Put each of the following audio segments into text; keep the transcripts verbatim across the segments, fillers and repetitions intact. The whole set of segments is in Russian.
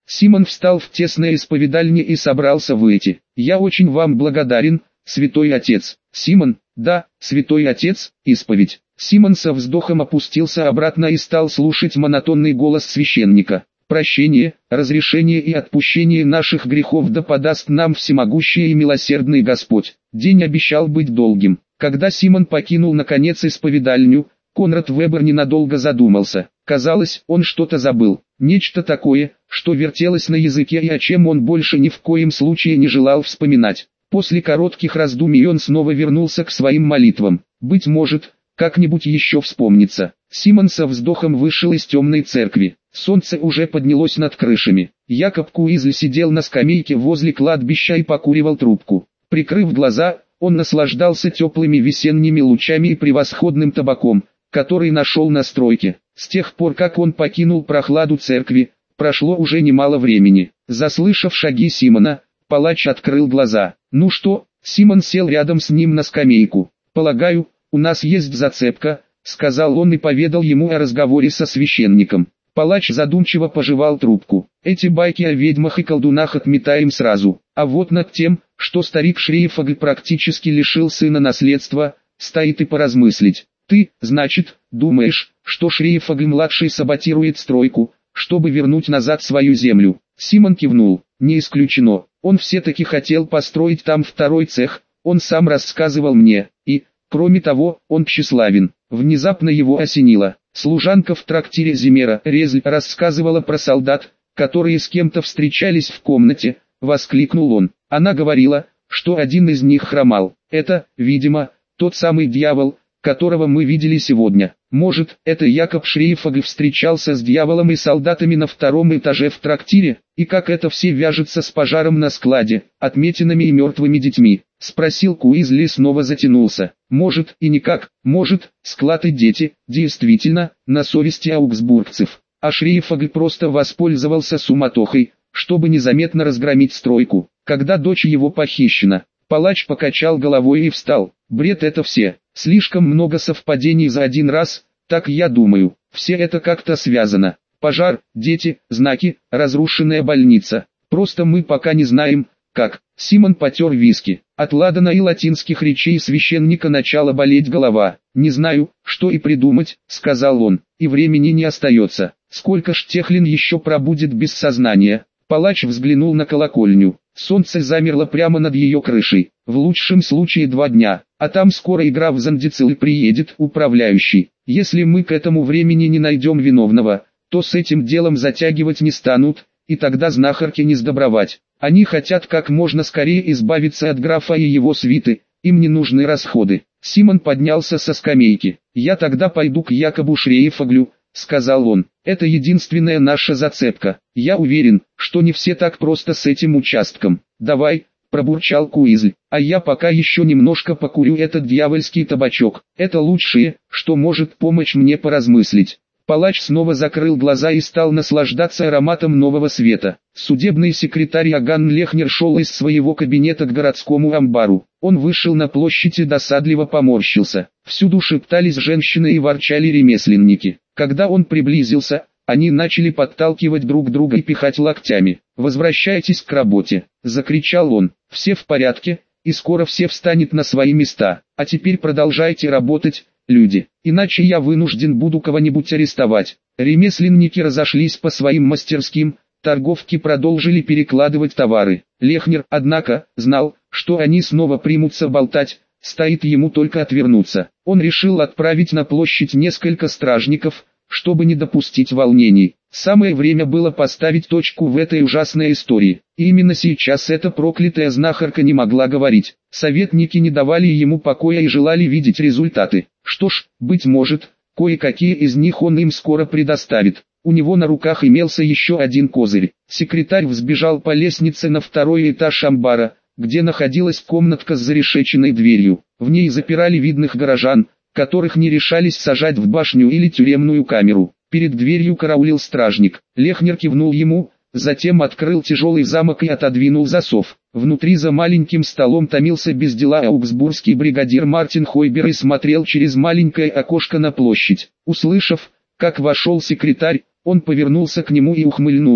Симон встал в тесное исповедальне и собрался выйти. «Я очень вам благодарен, святой отец». «Симон, да, святой отец, исповедь». Симон со вздохом опустился обратно и стал слушать монотонный голос священника. «Прощение, разрешение и отпущение наших грехов да подаст нам всемогущий и милосердный Господь». День обещал быть долгим. Когда Симон покинул наконец исповедальню, Конрад Вебер ненадолго задумался. Казалось, он что-то забыл. Нечто такое, что вертелось на языке и о чем он больше ни в коем случае не желал вспоминать. После коротких раздумий он снова вернулся к своим молитвам. Быть может, как-нибудь еще вспомнится. Симон со вздохом вышел из темной церкви. Солнце уже поднялось над крышами. Якоб Куизль сидел на скамейке возле кладбища и покуривал трубку. Прикрыв глаза, он наслаждался теплыми весенними лучами и превосходным табаком, который нашел на стройке. С тех пор, как он покинул прохладу церкви, прошло уже немало времени. Заслышав шаги Симона, палач открыл глаза. «Ну что?» Симон сел рядом с ним на скамейку. «Полагаю, у нас есть зацепка», — сказал он и поведал ему о разговоре со священником. Палач задумчиво пожевал трубку. «Эти байки о ведьмах и колдунах отметаем сразу. А вот над тем, что старик Шрейфагл практически лишил сына наследства, стоит и поразмыслить. Ты, значит, думаешь, что Шрейфагл-младший саботирует стройку, чтобы вернуть назад свою землю?» Симон кивнул. «Не исключено. Он все-таки хотел построить там второй цех, он сам рассказывал мне, и, кроме того, он тщеславен». Внезапно его осенило. Служанка в трактире Зимера Резль рассказывала про солдат, которые с кем-то встречались в комнате, воскликнул он. Она говорила, что один из них хромал. Это, видимо, тот самый дьявол, которого мы видели сегодня. Может, это Якоб Шрейфагл встречался с дьяволом и солдатами на втором этаже в трактире, и как это все вяжется с пожаром на складе, отметинами и мертвыми детьми? Спросил Куизли и снова затянулся. Может и никак, может, склад и дети, действительно, на совести аугсбургцев. А Шрейфагл просто воспользовался суматохой, чтобы незаметно разгромить стройку. Когда дочь его похищена, палач покачал головой и встал. Бред это все. Слишком много совпадений за один раз, так я думаю. Все это как-то связано. Пожар, дети, знаки, разрушенная больница. Просто мы пока не знаем, как. Симон потер виски. От ладана и латинских речей священника начала болеть голова. «Не знаю, что и придумать», — сказал он, — «и времени не остается. Сколько ж Техлин еще пробудет без сознания?» Палач взглянул на колокольню. Солнце замерло прямо над ее крышей. В лучшем случае два дня, а там скоро игра в Зандицил и приедет управляющий. Если мы к этому времени не найдем виновного, то с этим делом затягивать не станут, и тогда знахарке не сдобровать. Они хотят как можно скорее избавиться от графа и его свиты, им не нужны расходы. Симон поднялся со скамейки. «Я тогда пойду к Якобу Шрейфаглю», — сказал он. «Это единственная наша зацепка. Я уверен, что не все так просто с этим участком. Давай», — пробурчал Куизль, — «а я пока еще немножко покурю этот дьявольский табачок. Это лучшее, что может помочь мне поразмыслить». Палач снова закрыл глаза и стал наслаждаться ароматом нового света. Судебный секретарь Аган Лехнер шел из своего кабинета к городскому амбару. Он вышел на площадь и досадливо поморщился. Всюду шептались женщины и ворчали ремесленники. Когда он приблизился, они начали подталкивать друг друга и пихать локтями. «Возвращайтесь к работе!» – закричал он. «Все в порядке, и скоро все встанет на свои места. А теперь продолжайте работать, люди, иначе я вынужден буду кого-нибудь арестовать». Ремесленники разошлись по своим мастерским, торговки продолжили перекладывать товары. Лехнер, однако, знал, что они снова примутся болтать, стоит ему только отвернуться. Он решил отправить на площадь несколько стражников, чтобы не допустить волнений. Самое время было поставить точку в этой ужасной истории. И именно сейчас эта проклятая знахарка не могла говорить. Советники не давали ему покоя и желали видеть результаты. Что ж, быть может, кое-какие из них он им скоро предоставит. У него на руках имелся еще один козырь. Секретарь взбежал по лестнице на второй этаж амбара, где находилась комнатка с зарешеченной дверью. В ней запирали видных горожан, которых не решались сажать в башню или тюремную камеру. Перед дверью караулил стражник. Лехнер кивнул ему, затем открыл тяжелый замок и отодвинул засов. Внутри за маленьким столом томился без дела аугсбургский бригадир Мартин Хойбер и смотрел через маленькое окошко на площадь. Услышав, как вошел секретарь, он повернулся к нему и ухмыльнулся.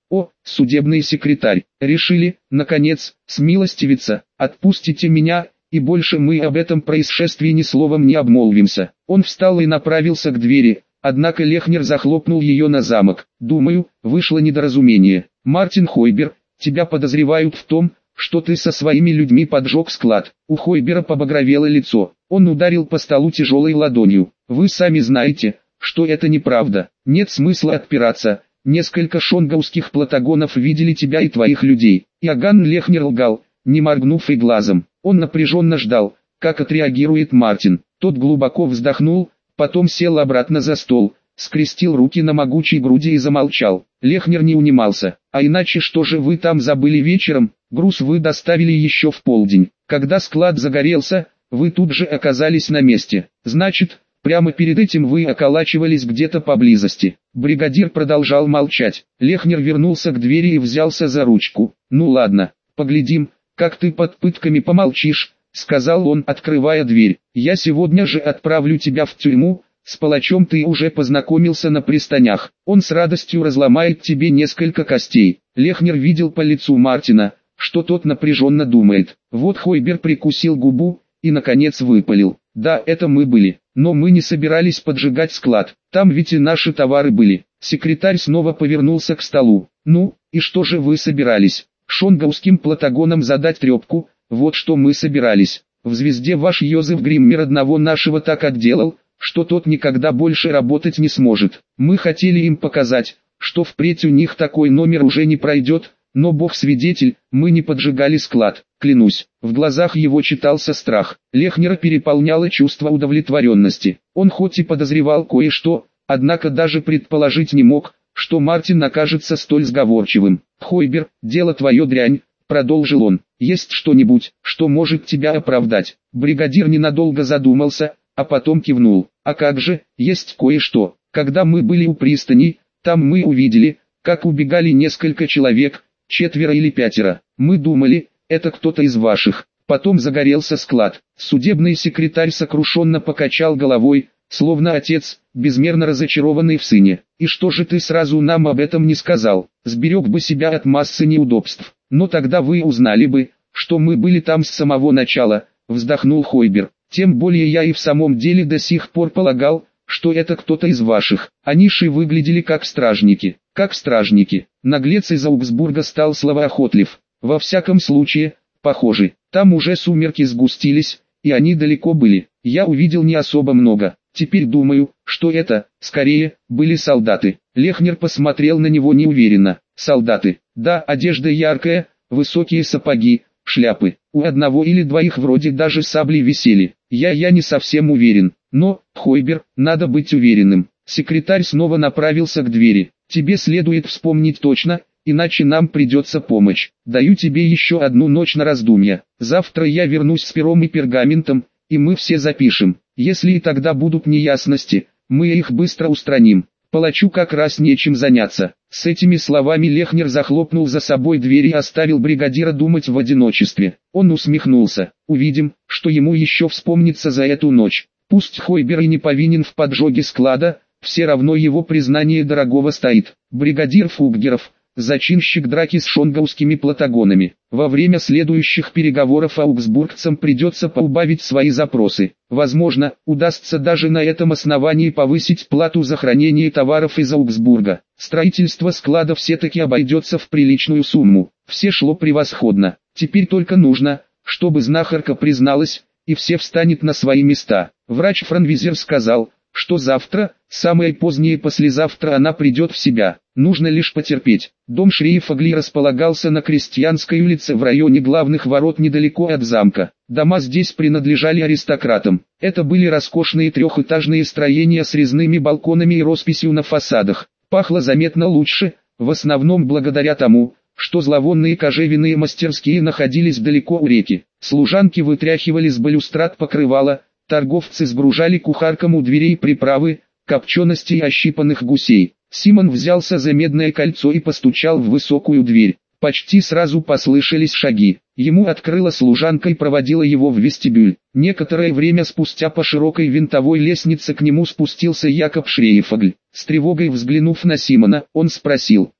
О, судебный секретарь, решили, наконец, смилостивиться, отпустите меня, и больше мы об этом происшествии ни словом не обмолвимся. Он встал и направился к двери, однако Лехнер захлопнул ее на замок. Думаю, вышло недоразумение. Мартин Хойбер, тебя подозревают в том, что ты со своими людьми поджег склад. У Хойбера побагровело лицо. Он ударил по столу тяжелой ладонью. Вы сами знаете, что это неправда. Нет смысла отпираться. Несколько шонгауских платагонов видели тебя и твоих людей. Иоганн Лехнер лгал, не моргнув и глазом. Он напряженно ждал, как отреагирует Мартин. Тот глубоко вздохнул, потом сел обратно за стол, скрестил руки на могучей груди и замолчал. Лехнер не унимался. А иначе что же вы там забыли вечером? Груз вы доставили еще в полдень. Когда склад загорелся, вы тут же оказались на месте. Значит, прямо перед этим вы околачивались где-то поблизости. Бригадир продолжал молчать. Лехнер вернулся к двери и взялся за ручку. Ну ладно, поглядим, как ты под пытками помолчишь, сказал он, открывая дверь. Я сегодня же отправлю тебя в тюрьму. С палачом ты уже познакомился на пристанях. Он с радостью разломает тебе несколько костей. Лехнер видел по лицу Мартина, что тот напряженно думает. Вот Хойбер прикусил губу и наконец выпалил. Да, это мы были, но мы не собирались поджигать склад. Там ведь и наши товары были. Секретарь снова повернулся к столу. Ну, и что же вы собирались? Шонгауским платагонам задать трепку, вот что мы собирались. В «Звезде» ваш Йозеф Гриммер одного нашего так отделал, что тот никогда больше работать не сможет. Мы хотели им показать, что впредь у них такой номер уже не пройдет, но Бог свидетель, мы не поджигали склад, клянусь. В глазах его читался страх. Лехнера переполняло чувство удовлетворенности. Он хоть и подозревал кое-что, однако даже предположить не мог, что Мартин окажется столь сговорчивым. «Хойбер, дело твое дрянь», — продолжил он. «Есть что-нибудь, что может тебя оправдать?» Бригадир ненадолго задумался, а потом кивнул. «А как же, есть кое-что. Когда мы были у пристани, там мы увидели, как убегали несколько человек, четверо или пятеро. Мы думали, это кто-то из ваших. Потом загорелся склад». Судебный секретарь сокрушенно покачал головой, словно отец, безмерно разочарованный в сыне. «И что же ты сразу нам об этом не сказал? Сберег бы себя от массы неудобств. Но тогда вы узнали бы, что мы были там с самого начала», — вздохнул Хойбер. «Тем более я и в самом деле до сих пор полагал, что это кто-то из ваших. Они же выглядели как стражники, как стражники». Наглец из Аугсбурга стал словоохотлив. «Во всяком случае, похоже, там уже сумерки сгустились, и они далеко были. Я увидел не особо много. Теперь думаю, что это, скорее, были солдаты». Лехнер посмотрел на него неуверенно. «Солдаты. Да, одежда яркая, высокие сапоги, шляпы. У одного или двоих вроде даже сабли висели. Я я не совсем уверен. Но, Хойбер, надо быть уверенным». Секретарь снова направился к двери. «Тебе следует вспомнить точно, иначе нам придется помощь. Даю тебе еще одну ночь на раздумья. Завтра я вернусь с пером и пергаментом, и мы все запишем. Если и тогда будут неясности, мы их быстро устраним. Палачу как раз нечем заняться». С этими словами Лехнер захлопнул за собой дверь и оставил бригадира думать в одиночестве. Он усмехнулся. Увидим, что ему еще вспомнится за эту ночь. Пусть Хойбер и не повинен в поджоге склада, все равно его признание дорогого стоит. Бригадир Фуггеров, зачинщик драки с шонгаускими платагонами. Во время следующих переговоров аугсбургцам придется поубавить свои запросы. Возможно, удастся даже на этом основании повысить плату за хранение товаров из Аугсбурга. Строительство склада все-таки обойдется в приличную сумму. Все шло превосходно. Теперь только нужно, чтобы знахарка призналась, и все встанет на свои места. Врач Франвизер сказал, что завтра, самое позднее послезавтра она придет в себя. Нужно лишь потерпеть. Дом Шрейфагли располагался на Крестьянской улице в районе главных ворот недалеко от замка. Дома здесь принадлежали аристократам. Это были роскошные трехэтажные строения с резными балконами и росписью на фасадах. Пахло заметно лучше, в основном благодаря тому, что зловонные кожевенные мастерские находились далеко у реки. Служанки вытряхивали с балюстрад покрывала, торговцы сгружали кухаркам у дверей приправы, копчености и ощипанных гусей. Симон взялся за медное кольцо и постучал в высокую дверь. Почти сразу послышались шаги. Ему открыла служанка и проводила его в вестибюль. Некоторое время спустя по широкой винтовой лестнице к нему спустился Якоб Шрейфагль. С тревогой взглянув на Симона, он спросил: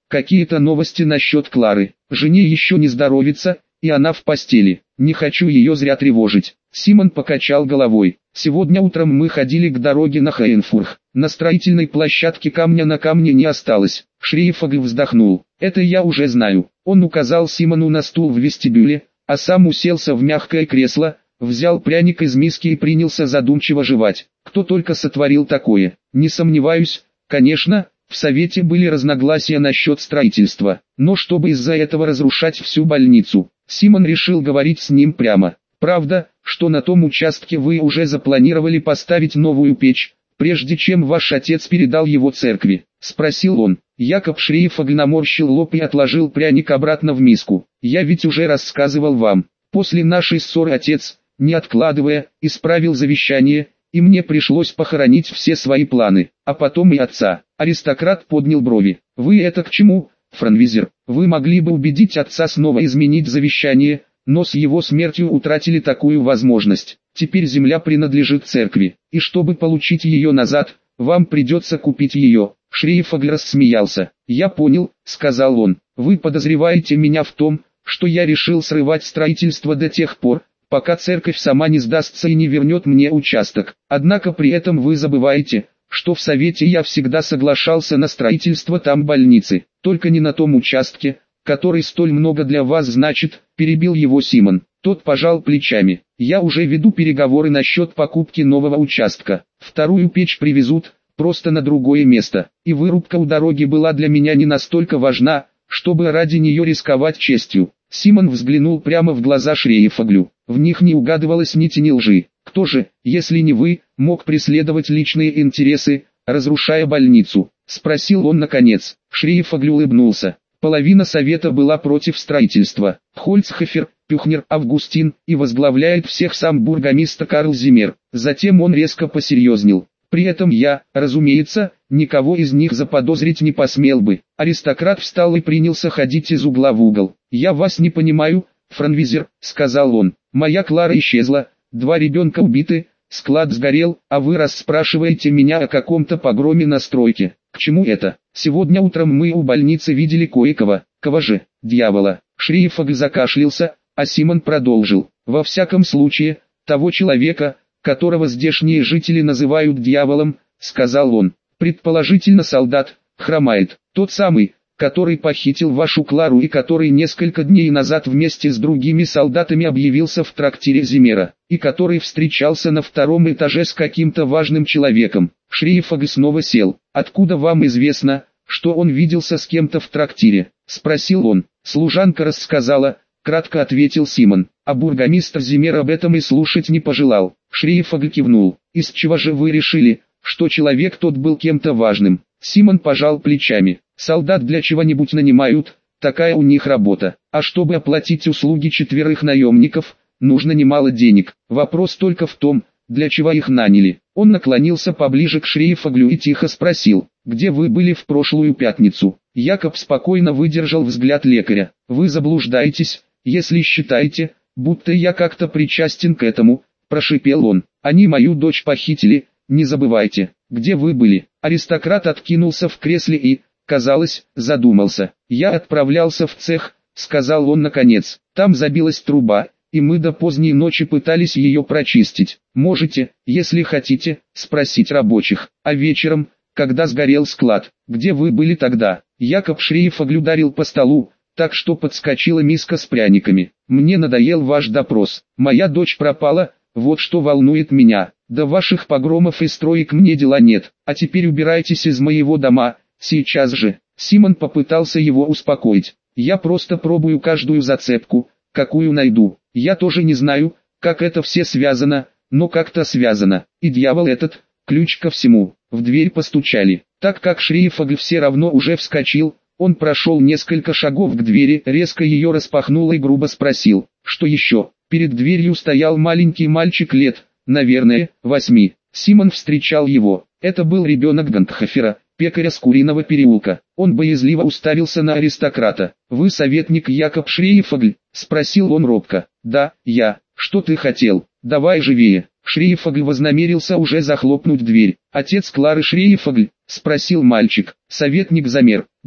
Какие-то новости насчет Клары. Жене еще не здоровится, и она в постели. Не хочу ее зря тревожить. Симон покачал головой. Сегодня утром мы ходили к дороге на Хайнфурх. На строительной площадке камня на камне не осталось. Шрейфаг вздохнул. Это я уже знаю. Он указал Симону на стул в вестибюле, а сам уселся в мягкое кресло, взял пряник из миски и принялся задумчиво жевать. Кто только сотворил такое. Не сомневаюсь, конечно, в совете были разногласия насчет строительства, но чтобы из-за этого разрушать всю больницу, Симон решил говорить с ним прямо. Правда, что на том участке вы уже запланировали поставить новую печь, прежде чем ваш отец передал его церкви? Спросил он. Якоб Шрейфаг наморщил лоб и отложил пряник обратно в миску. Я ведь уже рассказывал вам. После нашей ссоры отец, не откладывая, исправил завещание, и мне пришлось похоронить все свои планы, а потом и отца. Аристократ поднял брови. Вы это к чему, Франвизер? Вы могли бы убедить отца снова изменить завещание, но с его смертью утратили такую возможность. Теперь земля принадлежит церкви, и чтобы получить ее назад, вам придется купить ее. Шрейфаг рассмеялся. Я понял, сказал он. Вы подозреваете меня в том, что я решил срывать строительство до тех пор, пока церковь сама не сдастся и не вернет мне участок. Однако при этом вы забываете, что в совете я всегда соглашался на строительство там больницы, только не на том участке, который столь много для вас значит, перебил его Симон. Тот пожал плечами. Я уже веду переговоры насчет покупки нового участка. Вторую печь привезут, просто на другое место. И вырубка у дороги была для меня не настолько важна, чтобы ради нее рисковать честью. Симон взглянул прямо в глаза Шрейфаглю. В них не угадывалось ни тени лжи. Кто же, если не вы, мог преследовать личные интересы, разрушая больницу? Спросил он наконец. Шрейфагль улыбнулся. Половина совета была против строительства. Хольцхофер, Пюхнер, Августин, и возглавляет всех сам бургомистр Карл Зиммер. Затем он резко посерьезнел. При этом я, разумеется, никого из них заподозрить не посмел бы. Аристократ встал и принялся ходить из угла в угол. «Я вас не понимаю, Франвизер», — сказал он. «Моя Клара исчезла, два ребенка убиты, склад сгорел, а вы расспрашиваете меня о каком-то погроме на стройке. К чему это? Сегодня утром мы у больницы видели кое-кого. Кого же? Дьявола». Шрейфаг закашлялся, а Симон продолжил. «Во всяком случае, того человека, которого здешние жители называют дьяволом, — сказал он, — предположительно солдат, хромает, тот самый, который похитил вашу Клару и который несколько дней назад вместе с другими солдатами объявился в трактире Зиммера, и который встречался на втором этаже с каким-то важным человеком». Шрейфаг снова сел. «Откуда вам известно, что он виделся с кем-то в трактире?» — спросил он. «Служанка рассказала», — кратко ответил Симон, а бургомистр Зиммер об этом и слушать не пожелал. Шрейфаг кивнул. «Из чего же вы решили, что человек тот был кем-то важным?» Симон пожал плечами. «Солдат для чего-нибудь нанимают, такая у них работа. А чтобы оплатить услуги четверых наемников, нужно немало денег. Вопрос только в том, для чего их наняли». Он наклонился поближе к Шрейфаглю и тихо спросил: «Где вы были в прошлую пятницу?» Якоб спокойно выдержал взгляд лекаря. «Вы заблуждаетесь, если считаете, будто я как-то причастен к этому», — прошипел он. «Они мою дочь похитили, не забывайте. Где вы были?» Аристократ откинулся в кресле и, казалось, задумался. «Я отправлялся в цех», — сказал он наконец. «Там забилась труба, и мы до поздней ночи пытались ее прочистить. Можете, если хотите, спросить рабочих. А вечером, когда сгорел склад, где вы были тогда?» Якоб Шрейфагль ударил по столу, так что подскочила миска с пряниками. «Мне надоел ваш допрос. Моя дочь пропала, вот что волнует меня. До ваших погромов и строек мне дела нет. А теперь убирайтесь из моего дома, сейчас же». Симон попытался его успокоить. «Я просто пробую каждую зацепку, какую найду. Я тоже не знаю, как это все связано, но как-то связано. И дьявол этот, ключ ко всему». В дверь постучали. Так как Шрейфагль все равно уже вскочил, он прошел несколько шагов к двери, резко ее распахнул и грубо спросил: «Что еще?» Перед дверью стоял маленький мальчик лет, наверное, восьми. Симон встречал его. Это был ребенок Гантхофера, пекаря с Куриного переулка. Он боязливо уставился на аристократа. «Вы советник Якоб Шрейфагль?» — спросил он робко. «Да, я. Что ты хотел? Давай живее». Шрейфагль вознамерился уже захлопнуть дверь. «Отец Клары Шрейфагль?» — спросил мальчик. Советник замер. «Да,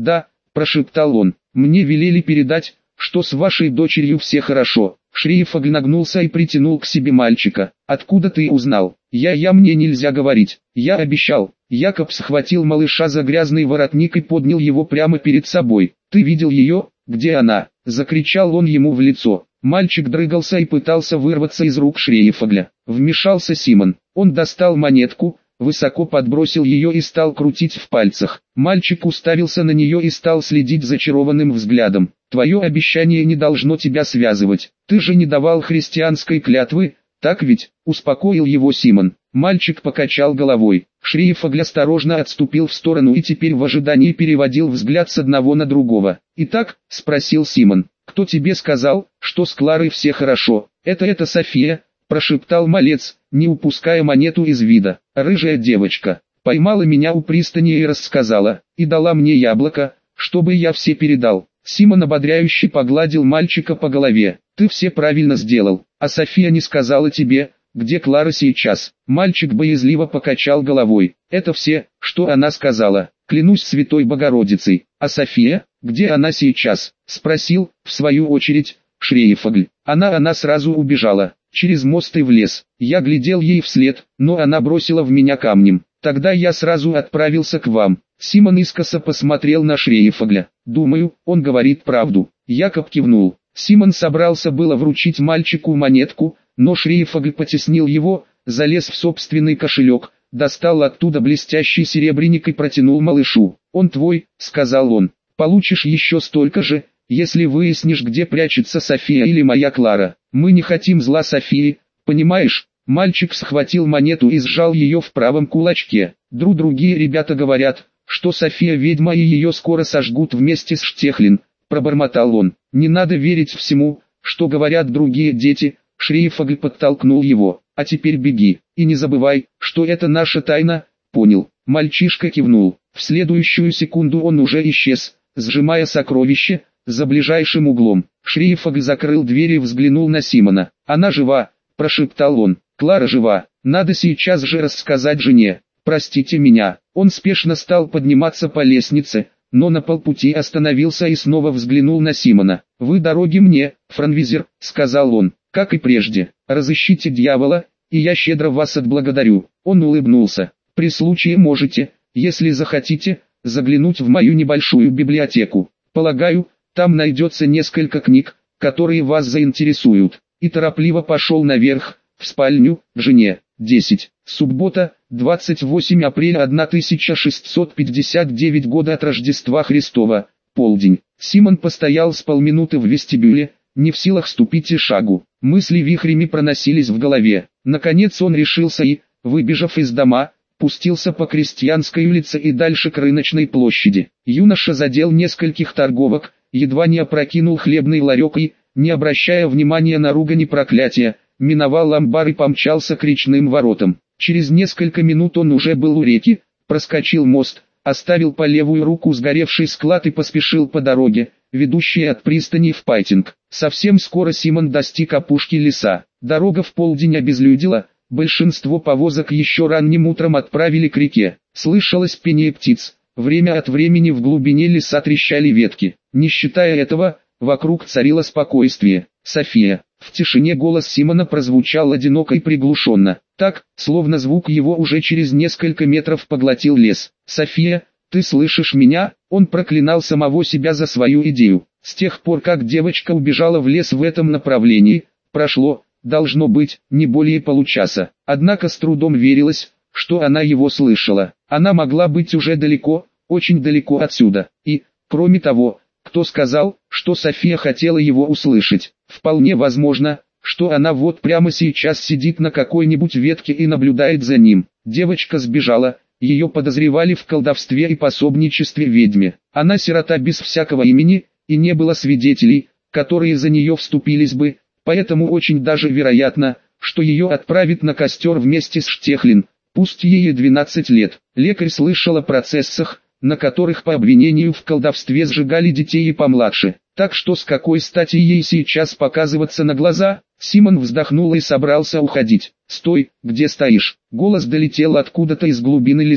прошептал он. «Мне велели передать, что с вашей дочерью все хорошо». Шриефагль нагнулся и притянул к себе мальчика. «Откуда ты узнал?» «Я, я мне нельзя говорить. Я обещал». Якоб схватил малыша за грязный воротник и поднял его прямо перед собой. «Ты видел ее? Где она?» — закричал он ему в лицо. Мальчик дрыгался и пытался вырваться из рук Шриефагля. Вмешался Симон. Он достал монетку, высоко подбросил ее и стал крутить в пальцах. Мальчик уставился на нее и стал следить зачарованным взглядом. «Твое обещание не должно тебя связывать. Ты же не давал христианской клятвы, так ведь?» — успокоил его Симон. Мальчик покачал головой. Шриефагль осторожно отступил в сторону и теперь в ожидании переводил взгляд с одного на другого. «Итак?» — спросил Симон. «Кто тебе сказал, что с Кларой все хорошо?» «Это это София», — прошептал малец, не упуская монету из вида. «Рыжая девочка. Поймала меня у пристани и рассказала, и дала мне яблоко, чтобы я все передал». Симон ободряюще погладил мальчика по голове. «Ты все правильно сделал. А София не сказала тебе, где Клара сейчас?» Мальчик боязливо покачал головой. «Это все, что она сказала. Клянусь Святой Богородицей. А София, где она сейчас?» — спросил, в свою очередь, Шриефагль. «Она она сразу убежала, через мост и в лес. Я глядел ей вслед, но она бросила в меня камнем. Тогда я сразу отправился к вам». Симон искоса посмотрел на Шриефагля. «Думаю, он говорит правду». Якоб кивнул. Симон собрался было вручить мальчику монетку, но Шриефагль потеснил его, залез в собственный кошелек, достал оттуда блестящий серебряник и протянул малышу. «Он твой», — сказал он. «Получишь еще столько же, если выяснишь, где прячется София или моя Клара. Мы не хотим зла Софии, понимаешь?» Мальчик схватил монету и сжал ее в правом кулачке. «Дру другие ребята говорят, что София ведьма и ее скоро сожгут вместе с Штехлин», — пробормотал он. «Не надо верить всему, что говорят другие дети». Шриефагль подтолкнул его. «А теперь беги, и не забывай, что это наша тайна». «Понял». Мальчишка кивнул. В следующую секунду он уже исчез, сжимая сокровище, за ближайшим углом. Шриефагль закрыл дверь и взглянул на Симона. «Она жива», — прошептал он. «Клара жива. Надо сейчас же рассказать жене. Простите меня». Он спешно стал подниматься по лестнице, но на полпути остановился и снова взглянул на Симона. «Вы дороги мне, Франвизер», — сказал он, — «как и прежде. Разыщите дьявола, и я щедро вас отблагодарю». Он улыбнулся. «При случае можете, если захотите, заглянуть в мою небольшую библиотеку. Полагаю, там найдется несколько книг, которые вас заинтересуют». И торопливо пошел наверх, в спальню, к жене. десять. Суббота, двадцать восьмое апреля тысяча шестьсот пятьдесят девятого года от Рождества Христова, полдень. Симон постоял с полминуты в вестибюле, не в силах ступить и шагу. Мысли вихрями проносились в голове. Наконец он решился и, выбежав из дома, пустился по Крестьянской улице и дальше к Рыночной площади. Юноша задел нескольких торговок, едва не опрокинул хлебный ларек и, не обращая внимания на ругань и проклятия, миновал амбар и помчался к речным воротам. Через несколько минут он уже был у реки, проскочил мост, оставил по левую руку сгоревший склад и поспешил по дороге, ведущей от пристани в Пайтинг. Совсем скоро Симон достиг опушки леса. Дорога в полдень обезлюдила, большинство повозок еще ранним утром отправили к реке. Слышалось пение птиц, время от времени в глубине леса трещали ветки. Не считая этого, вокруг царило спокойствие. «София». В тишине голос Симона прозвучал одиноко и приглушенно, так, словно звук его уже через несколько метров поглотил лес. «София, ты слышишь меня?» Он проклинал самого себя за свою идею. С тех пор, как девочка убежала в лес в этом направлении, прошло, должно быть, не более получаса. Однако с трудом верилось, что она его слышала. Она могла быть уже далеко, очень далеко отсюда. И, кроме того, кто сказал, что София хотела его услышать? Вполне возможно, что она вот прямо сейчас сидит на какой-нибудь ветке и наблюдает за ним. Девочка сбежала, ее подозревали в колдовстве и пособничестве ведьме. Она сирота без всякого имени, и не было свидетелей, которые за нее вступились бы, поэтому очень даже вероятно, что ее отправят на костер вместе с Штехлин, пусть ей и двенадцать лет. Лекарь слышал о процессах, на которых по обвинению в колдовстве сжигали детей и помладше. Так что с какой стати ей сейчас показываться на глаза? Симон вздохнул и собрался уходить. «Стой, где стоишь?» Голос долетел откуда-то из глубины леса.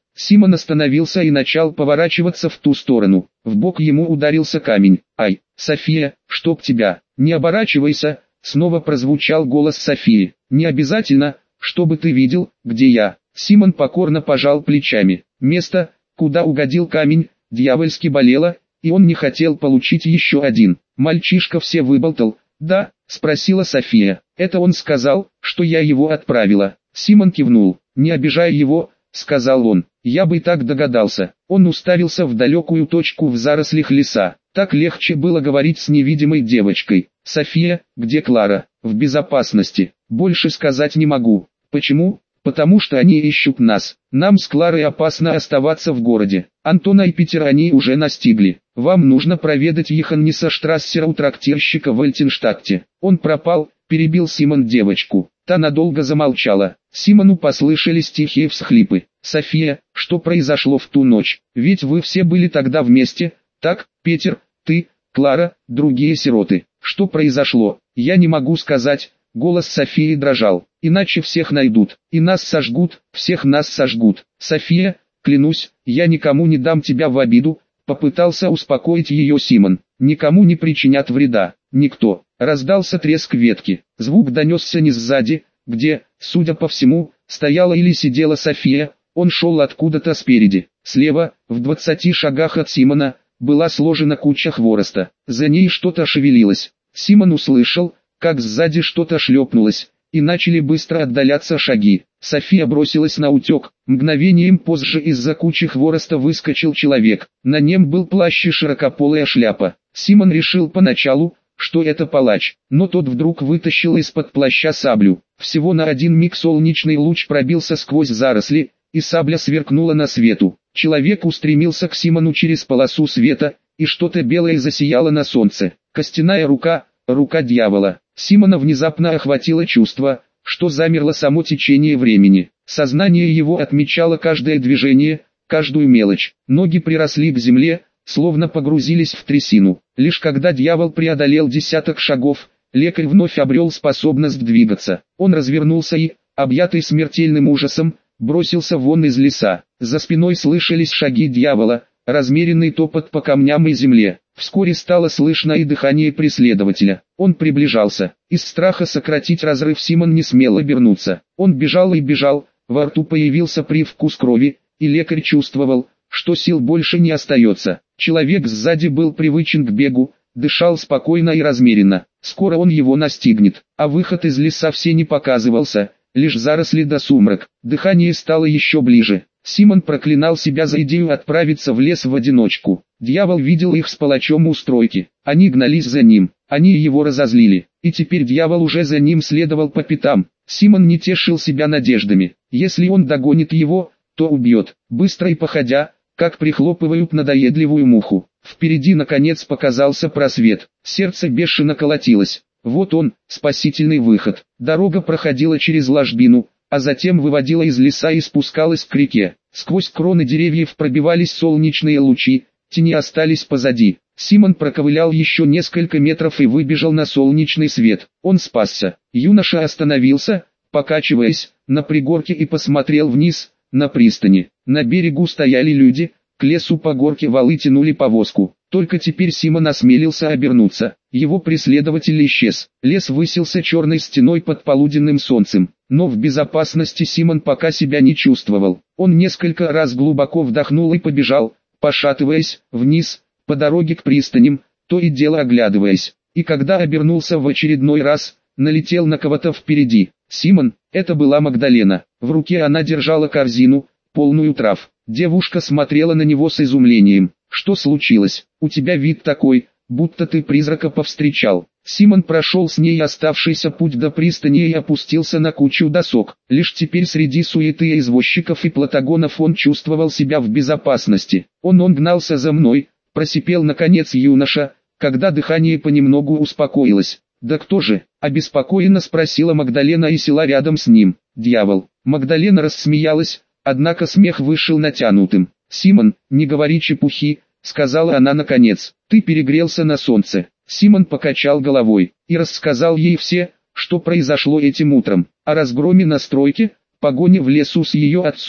Симон остановился и начал поворачиваться в ту сторону. В бок ему ударился камень. «Ай, София, чтоб тебя, не оборачивайся!» Снова прозвучал голос Софии. «Не обязательно, чтобы ты видел, где я». Симон покорно пожал плечами. Место, куда угодил камень, дьявольски болело, и он не хотел получить еще один. «Мальчишка все выболтал, да?» — спросила София. «Это он сказал, что я его отправила». Симон кивнул. «Не обижай его», — сказал он. «Я бы и так догадался». Он уставился в далекую точку в зарослях леса. Так легче было говорить с невидимой девочкой. «София, где Клара?» «В безопасности. Больше сказать не могу». «Почему?» «Потому что они ищут нас. Нам с Кларой опасно оставаться в городе. Антона и Питера они уже настигли. Вам нужно проведать Йоханнеса Штрассера у трактирщика в Альтенштадте». «Он пропал», — перебил Симон девочку. Та надолго замолчала. Симону послышались тихие всхлипы. «София, что произошло в ту ночь? Ведь вы все были тогда вместе, так, Питер, ты, Клара, другие сироты. Что произошло? Я не могу сказать». Голос Софии дрожал. «Иначе всех найдут, и нас сожгут, всех нас сожгут. София, клянусь, я никому не дам тебя в обиду», — попытался успокоить ее Симон. «Никому не причинят вреда, никто». Раздался треск ветки. Звук донесся не сзади, где, судя по всему, стояла или сидела София. Он шел откуда-то спереди. Слева, в двадцати шагах от Симона, была сложена куча хвороста. За ней что-то шевелилось. Симон услышал, как сзади что-то шлепнулось, и начали быстро отдаляться шаги. София бросилась на утек. Мгновением позже из-за кучи хвороста выскочил человек. На нем был плащ и широкополая шляпа. Симон решил поначалу, что это палач, но тот вдруг вытащил из-под плаща саблю. Всего на один миг солнечный луч пробился сквозь заросли, и сабля сверкнула на свету. Человек устремился к Симону через полосу света, и что-то белое засияло на солнце. Костяная рука, рука дьявола. Симона внезапно охватило чувство, что замерло само течение времени. Сознание его отмечало каждое движение, каждую мелочь. Ноги приросли к земле, словно погрузились в трясину. Лишь когда дьявол преодолел десяток шагов, лекарь вновь обрел способность двигаться. Он развернулся и, объятый смертельным ужасом, бросился вон из леса. За спиной слышались шаги дьявола, размеренный топот по камням и земле. Вскоре стало слышно и дыхание преследователя. Он приближался. Из страха сократить разрыв Симон не смел обернуться. Он бежал и бежал, во рту появился привкус крови, и лекарь чувствовал, что сил больше не остается. Человек сзади был привычен к бегу, дышал спокойно и размеренно. Скоро он его настигнет, а выход из леса все не показывался, лишь заросли до сумрак. Дыхание стало еще ближе. Симон проклинал себя за идею отправиться в лес в одиночку. Дьявол видел их с палачом у стройки. Они гнались за ним, они его разозлили, и теперь дьявол уже за ним следовал по пятам. Симон не тешил себя надеждами. Если он догонит его, то убьет, быстро и походя, как прихлопывают надоедливую муху. Впереди наконец показался просвет. Сердце бешено колотилось. Вот он, спасительный выход. Дорога проходила через ложбину, а затем выводила из леса и спускалась к реке. Сквозь кроны деревьев пробивались солнечные лучи, тени остались позади. Симон проковылял еще несколько метров и выбежал на солнечный свет. Он спасся. Юноша остановился, покачиваясь, на пригорке и посмотрел вниз, на пристани. На берегу стояли люди, к лесу по горке валы тянули повозку. Только теперь Симон осмелился обернуться. Его преследователь исчез. Лес высился черной стеной под полуденным солнцем. Но в безопасности Симон пока себя не чувствовал. Он несколько раз глубоко вдохнул и побежал, пошатываясь, вниз, по дороге к пристаням, то и дело оглядываясь. И когда обернулся в очередной раз, налетел на кого-то впереди. Симон, это была Магдалена. В руке она держала корзину, полную трав. Девушка смотрела на него с изумлением. «Что случилось? У тебя вид такой, будто ты призрака повстречал». Симон прошел с ней оставшийся путь до пристани и опустился на кучу досок. Лишь теперь среди суеты извозчиков и платагонов он чувствовал себя в безопасности. Он он гнался за мной, просипел наконец юноша, когда дыхание понемногу успокоилось. «Да кто же?» – обеспокоенно спросила Магдалена и села рядом с ним. «Дьявол». Магдалена рассмеялась, однако смех вышел натянутым. «Симон, не говори чепухи», — сказала она наконец. «Ты перегрелся на солнце». Симон покачал головой и рассказал ей все, что произошло этим утром. О разгроме на стройке, погоне в лесу с ее отцом,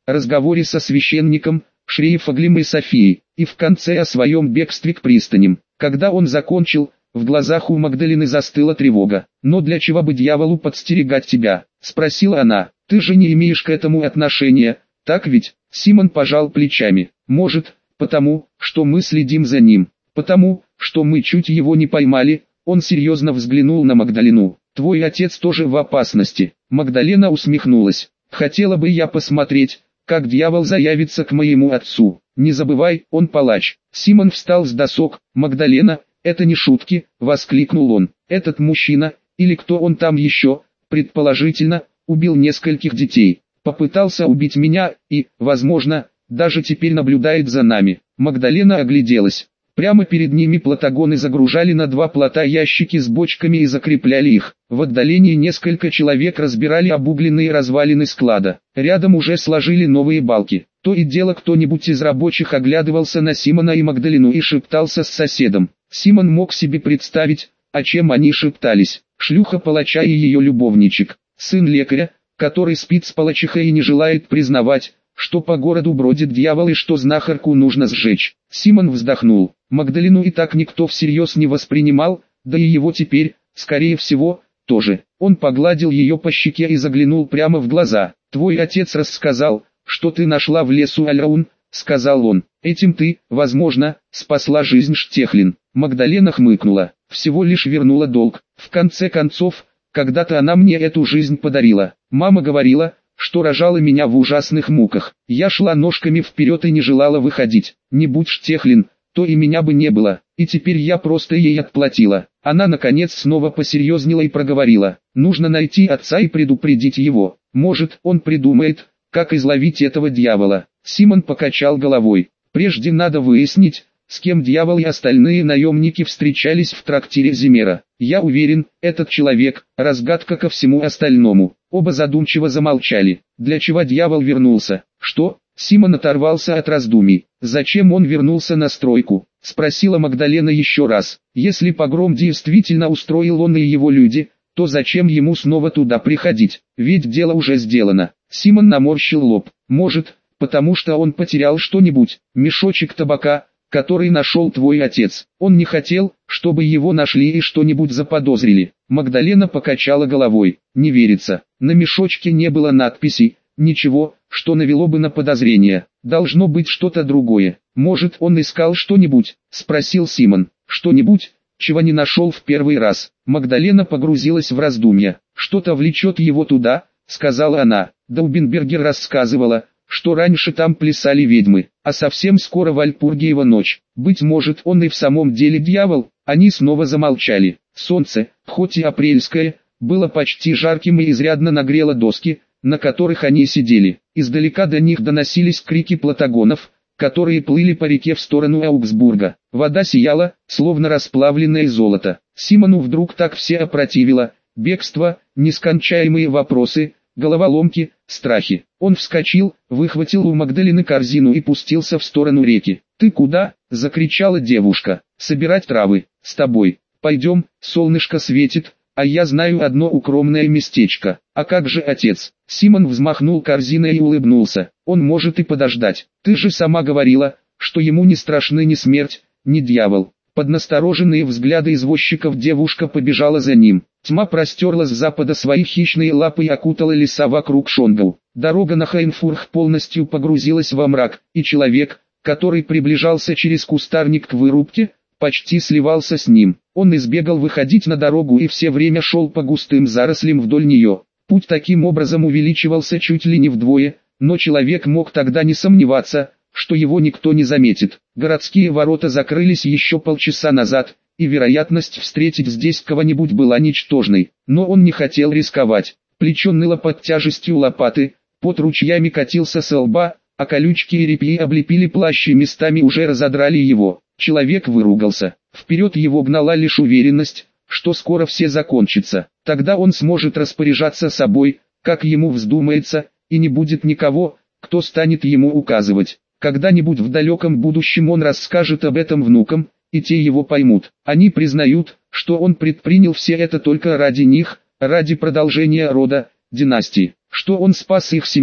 разговоре со священником, Шрейфаглем и Софией, и в конце о своем бегстве к пристаням. Когда он закончил, в глазах у Магдалены застыла тревога. «Но для чего бы дьяволу подстерегать тебя?» – спросила она. «Ты же не имеешь к этому отношения, так ведь?» Симон пожал плечами. «Может, потому, что мы следим за ним, потому, что мы чуть его не поймали». Он серьезно взглянул на Магдалену. «Твой отец тоже в опасности». Магдалена усмехнулась. «Хотела бы я посмотреть, как дьявол заявится к моему отцу. Не забывай, он палач». Симон встал с досок. «Магдалена, это не шутки», — воскликнул он. «Этот мужчина, или кто он там еще, предположительно, убил нескольких детей. Попытался убить меня и, возможно, даже теперь наблюдает за нами». Магдалена огляделась. Прямо перед ними платагоны загружали на два плота ящики с бочками и закрепляли их. В отдалении несколько человек разбирали обугленные развалины склада. Рядом уже сложили новые балки. То и дело кто-нибудь из рабочих оглядывался на Симона и Магдалену и шептался с соседом. Симон мог себе представить, о чем они шептались. Шлюха палача и ее любовничек. Сын лекаря, который спит с палачихой и не желает признавать, что по городу бродит дьявол и что знахарку нужно сжечь. Симон вздохнул. Магдалену и так никто всерьез не воспринимал, да и его теперь, скорее всего, тоже. Он погладил ее по щеке и заглянул прямо в глаза. «Твой отец рассказал, что ты нашла в лесу Альраун», — сказал он. «Этим ты, возможно, спасла жизнь Штехлин». Магдалена хмыкнула. «Всего лишь вернула долг. В конце концов, когда-то она мне эту жизнь подарила. Мама говорила, что рожала меня в ужасных муках. Я шла ножками вперед и не желала выходить. Не будь Штехлин, то и меня бы не было, и теперь я просто ей отплатила». Она наконец снова посерьезнела и проговорила. «Нужно найти отца и предупредить его. Может, он придумает, как изловить этого дьявола». Симон покачал головой. «Прежде надо выяснить, с кем дьявол и остальные наемники встречались в трактире Зимера. Я уверен, этот человек – разгадка ко всему остальному». Оба задумчиво замолчали. «Для чего дьявол вернулся?» «Что?» Симон оторвался от раздумий. «Зачем он вернулся на стройку?» – спросила Магдалена еще раз. «Если погром действительно устроил он и его люди, то зачем ему снова туда приходить? Ведь дело уже сделано». Симон наморщил лоб. «Может, потому что он потерял что-нибудь, мешочек табака, который нашел твой отец. Он не хотел, чтобы его нашли и что-нибудь заподозрили». Магдалена покачала головой. «Не верится. На мешочке не было надписи, ничего, что навело бы на подозрение. Должно быть что-то другое. Может, он искал что-нибудь?» – спросил Симон. «Что-нибудь, чего не нашел в первый раз». Магдалена погрузилась в раздумья. «Что-то влечет его туда», – сказала она. «Даубенбергер рассказывала, что раньше там плясали ведьмы, а совсем скоро Вальпургиева ночь. Быть может, он и в самом деле дьявол?» Они снова замолчали. Солнце, хоть и апрельское, было почти жарким и изрядно нагрело доски, на которых они сидели. Издалека до них доносились крики платагонов, которые плыли по реке в сторону Аугсбурга. Вода сияла, словно расплавленное золото. Симону вдруг так все опротивило: бегство, нескончаемые вопросы, головоломки, страхи. Он вскочил, выхватил у Магдалены корзину и пустился в сторону реки. «Ты куда?» – закричала девушка. «Собирать травы. С тобой. Пойдем, солнышко светит, а я знаю одно укромное местечко». «А как же отец?» Симон взмахнул корзиной и улыбнулся. «Он может и подождать. Ты же сама говорила, что ему не страшны ни смерть, ни дьявол». Под настороженные взгляды извозчиков девушка побежала за ним. Тьма простерла с запада свои хищные лапы и окутала леса вокруг Шонгау. Дорога на Хайнфурх полностью погрузилась во мрак, и человек, который приближался через кустарник к вырубке, почти сливался с ним. Он избегал выходить на дорогу и все время шел по густым зарослям вдоль нее. Путь таким образом увеличивался чуть ли не вдвое, но человек мог тогда не сомневаться, что его никто не заметит. Городские ворота закрылись еще полчаса назад, и вероятность встретить здесь кого-нибудь была ничтожной. Но он не хотел рисковать. Плечо ныло под тяжестью лопаты, пот ручьями катился со лба, а колючки и репьи облепили плащ и местами уже разодрали его. Человек выругался. Вперед его гнала лишь уверенность, что скоро все закончится. Тогда он сможет распоряжаться собой, как ему вздумается, и не будет никого, кто станет ему указывать. Когда-нибудь в далеком будущем он расскажет об этом внукам, и те его поймут. Они признают, что он предпринял все это только ради них, ради продолжения рода, династии, что он спас их семью,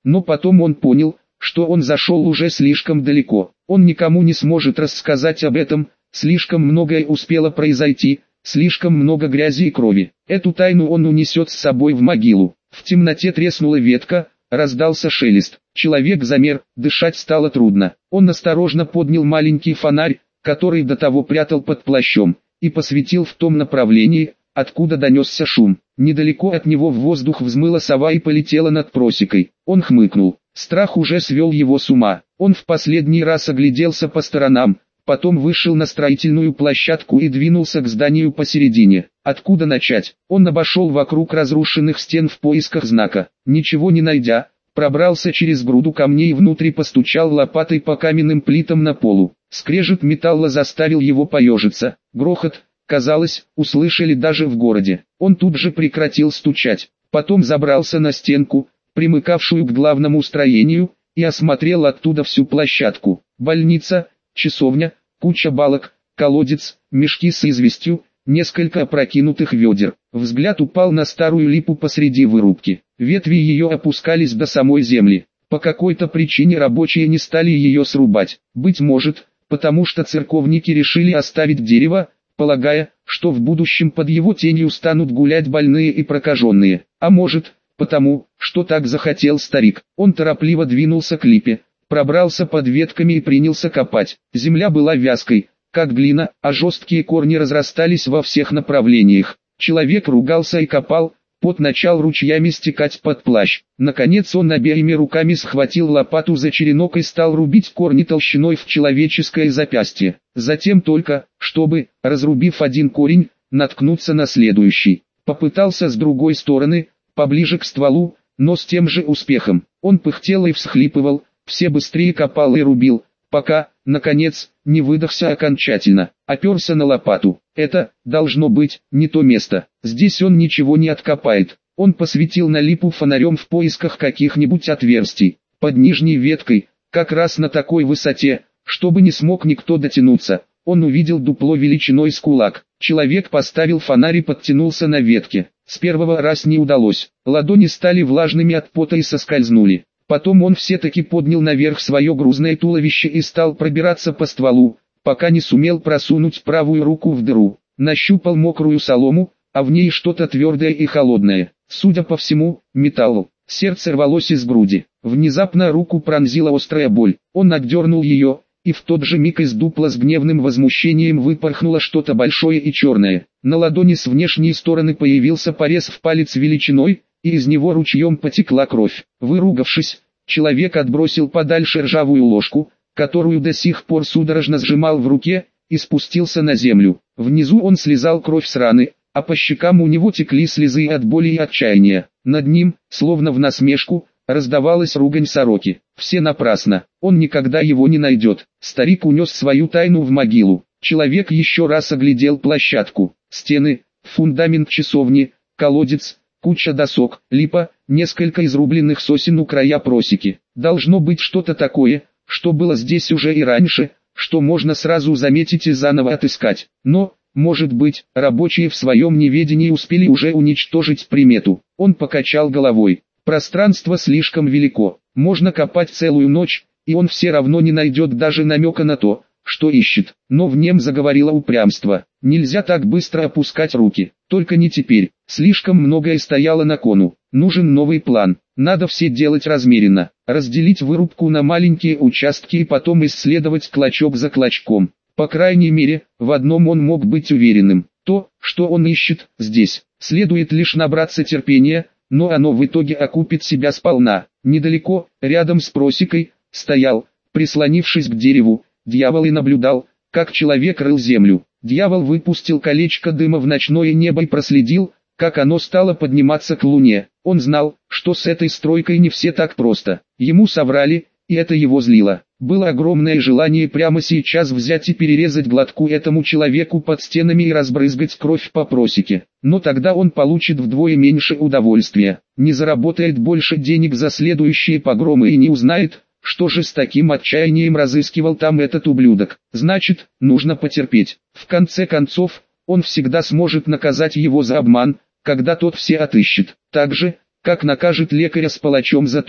но потом он понял, что он зашел уже слишком далеко. Он никому не сможет рассказать об этом, слишком многое успело произойти, слишком много грязи и крови. Эту тайну он унесет с собой в могилу. В темноте треснула ветка, раздался шелест. Человек замер, дышать стало трудно. Он осторожно поднял маленький фонарь, который до того прятал под плащом, и посветил в том направлении, откуда донесся шум. Недалеко от него в воздух взмыла сова и полетела над просекой. Он хмыкнул. Страх уже свел его с ума. Он в последний раз огляделся по сторонам, потом вышел на строительную площадку и двинулся к зданию посередине. Откуда начать? Он обошел вокруг разрушенных стен в поисках знака. Ничего не найдя, пробрался через груду камней и внутрь, постучал лопатой по каменным плитам на полу. Скрежет металла заставил его поежиться. Грохот, казалось, услышали даже в городе. Он тут же прекратил стучать. Потом забрался на стенку, примыкавшую к главному строению, и осмотрел оттуда всю площадку. Больница, часовня, куча балок, колодец, мешки с известью, несколько опрокинутых ведер. Взгляд упал на старую липу посреди вырубки. Ветви ее опускались до самой земли. По какой-то причине рабочие не стали ее срубать. Быть может, потому что церковники решили оставить дерево, полагая, что в будущем под его тенью станут гулять больные и прокаженные. А может, потому, что так захотел старик. Он торопливо двинулся к липе, пробрался под ветками и принялся копать. Земля была вязкой, как глина, а жесткие корни разрастались во всех направлениях. Человек ругался и копал, пот начал ручьями стекать под плащ. Наконец он обеими руками схватил лопату за черенок и стал рубить корни толщиной в человеческое запястье. Затем только, чтобы, разрубив один корень, наткнуться на следующий. Попытался с другой стороны, поближе к стволу, но с тем же успехом. Он пыхтел и всхлипывал, все быстрее копал и рубил, пока, наконец, не выдохся окончательно. Оперся на лопату. Это, должно быть, не то место. Здесь он ничего не откопает. Он посветил на липу фонарем в поисках каких-нибудь отверстий. Под нижней веткой, как раз на такой высоте, чтобы не смог никто дотянуться, он увидел дупло величиной с кулак. Человек поставил фонарь и подтянулся на ветке. С первого раз не удалось. Ладони стали влажными от пота и соскользнули. Потом он все-таки поднял наверх свое грузное туловище и стал пробираться по стволу, пока не сумел просунуть правую руку в дыру. Нащупал мокрую солому, а в ней что-то твердое и холодное. Судя по всему, металл. Сердце рвалось из груди. Внезапно руку пронзила острая боль. Он отдернул ее, и в тот же миг из дупла с гневным возмущением выпорхнуло что-то большое и черное. На ладони с внешней стороны появился порез в палец величиной, и из него ручьем потекла кровь. Выругавшись, человек отбросил подальше ржавую ложку, которую до сих пор судорожно сжимал в руке, и спустился на землю. Внизу он слезал кровь с раны, а по щекам у него текли слезы от боли и отчаяния. Над ним, словно в насмешку, раздавалась ругань сороки. Все напрасно, он никогда его не найдет. Старик унес свою тайну в могилу. Человек еще раз оглядел площадку. Стены, фундамент часовни, колодец, куча досок, липа, несколько изрубленных сосен у края просеки. Должно быть что-то такое, что было здесь уже и раньше, что можно сразу заметить и заново отыскать. Но, может быть, рабочие в своем неведении успели уже уничтожить примету. Он покачал головой. Пространство слишком велико. Можно копать целую ночь, и он все равно не найдет даже намека на то, что ищет. Но в нем заговорило упрямство. Нельзя так быстро опускать руки. Только не теперь. Слишком многое стояло на кону. Нужен новый план. Надо все делать размеренно. Разделить вырубку на маленькие участки и потом исследовать клочок за клочком. По крайней мере, в одном он мог быть уверенным. То, что он ищет, здесь. Следует лишь набраться терпения, но оно в итоге окупит себя сполна. Недалеко, рядом с просекой, стоял, прислонившись к дереву, дьявол и наблюдал, как человек рыл землю. Дьявол выпустил колечко дыма в ночное небо и проследил, как оно стало подниматься к луне. Он знал, что с этой стройкой не все так просто. Ему соврали, и это его злило. Было огромное желание прямо сейчас взять и перерезать глотку этому человеку под стенами и разбрызгать кровь по просеке. Но тогда он получит вдвое меньше удовольствия, не заработает больше денег за следующие погромы и не узнает, что же с таким отчаянием разыскивал там этот ублюдок. Значит, нужно потерпеть. В конце концов, он всегда сможет наказать его за обман, когда тот все отыщет. Так же, как накажет лекаря с палачом за то,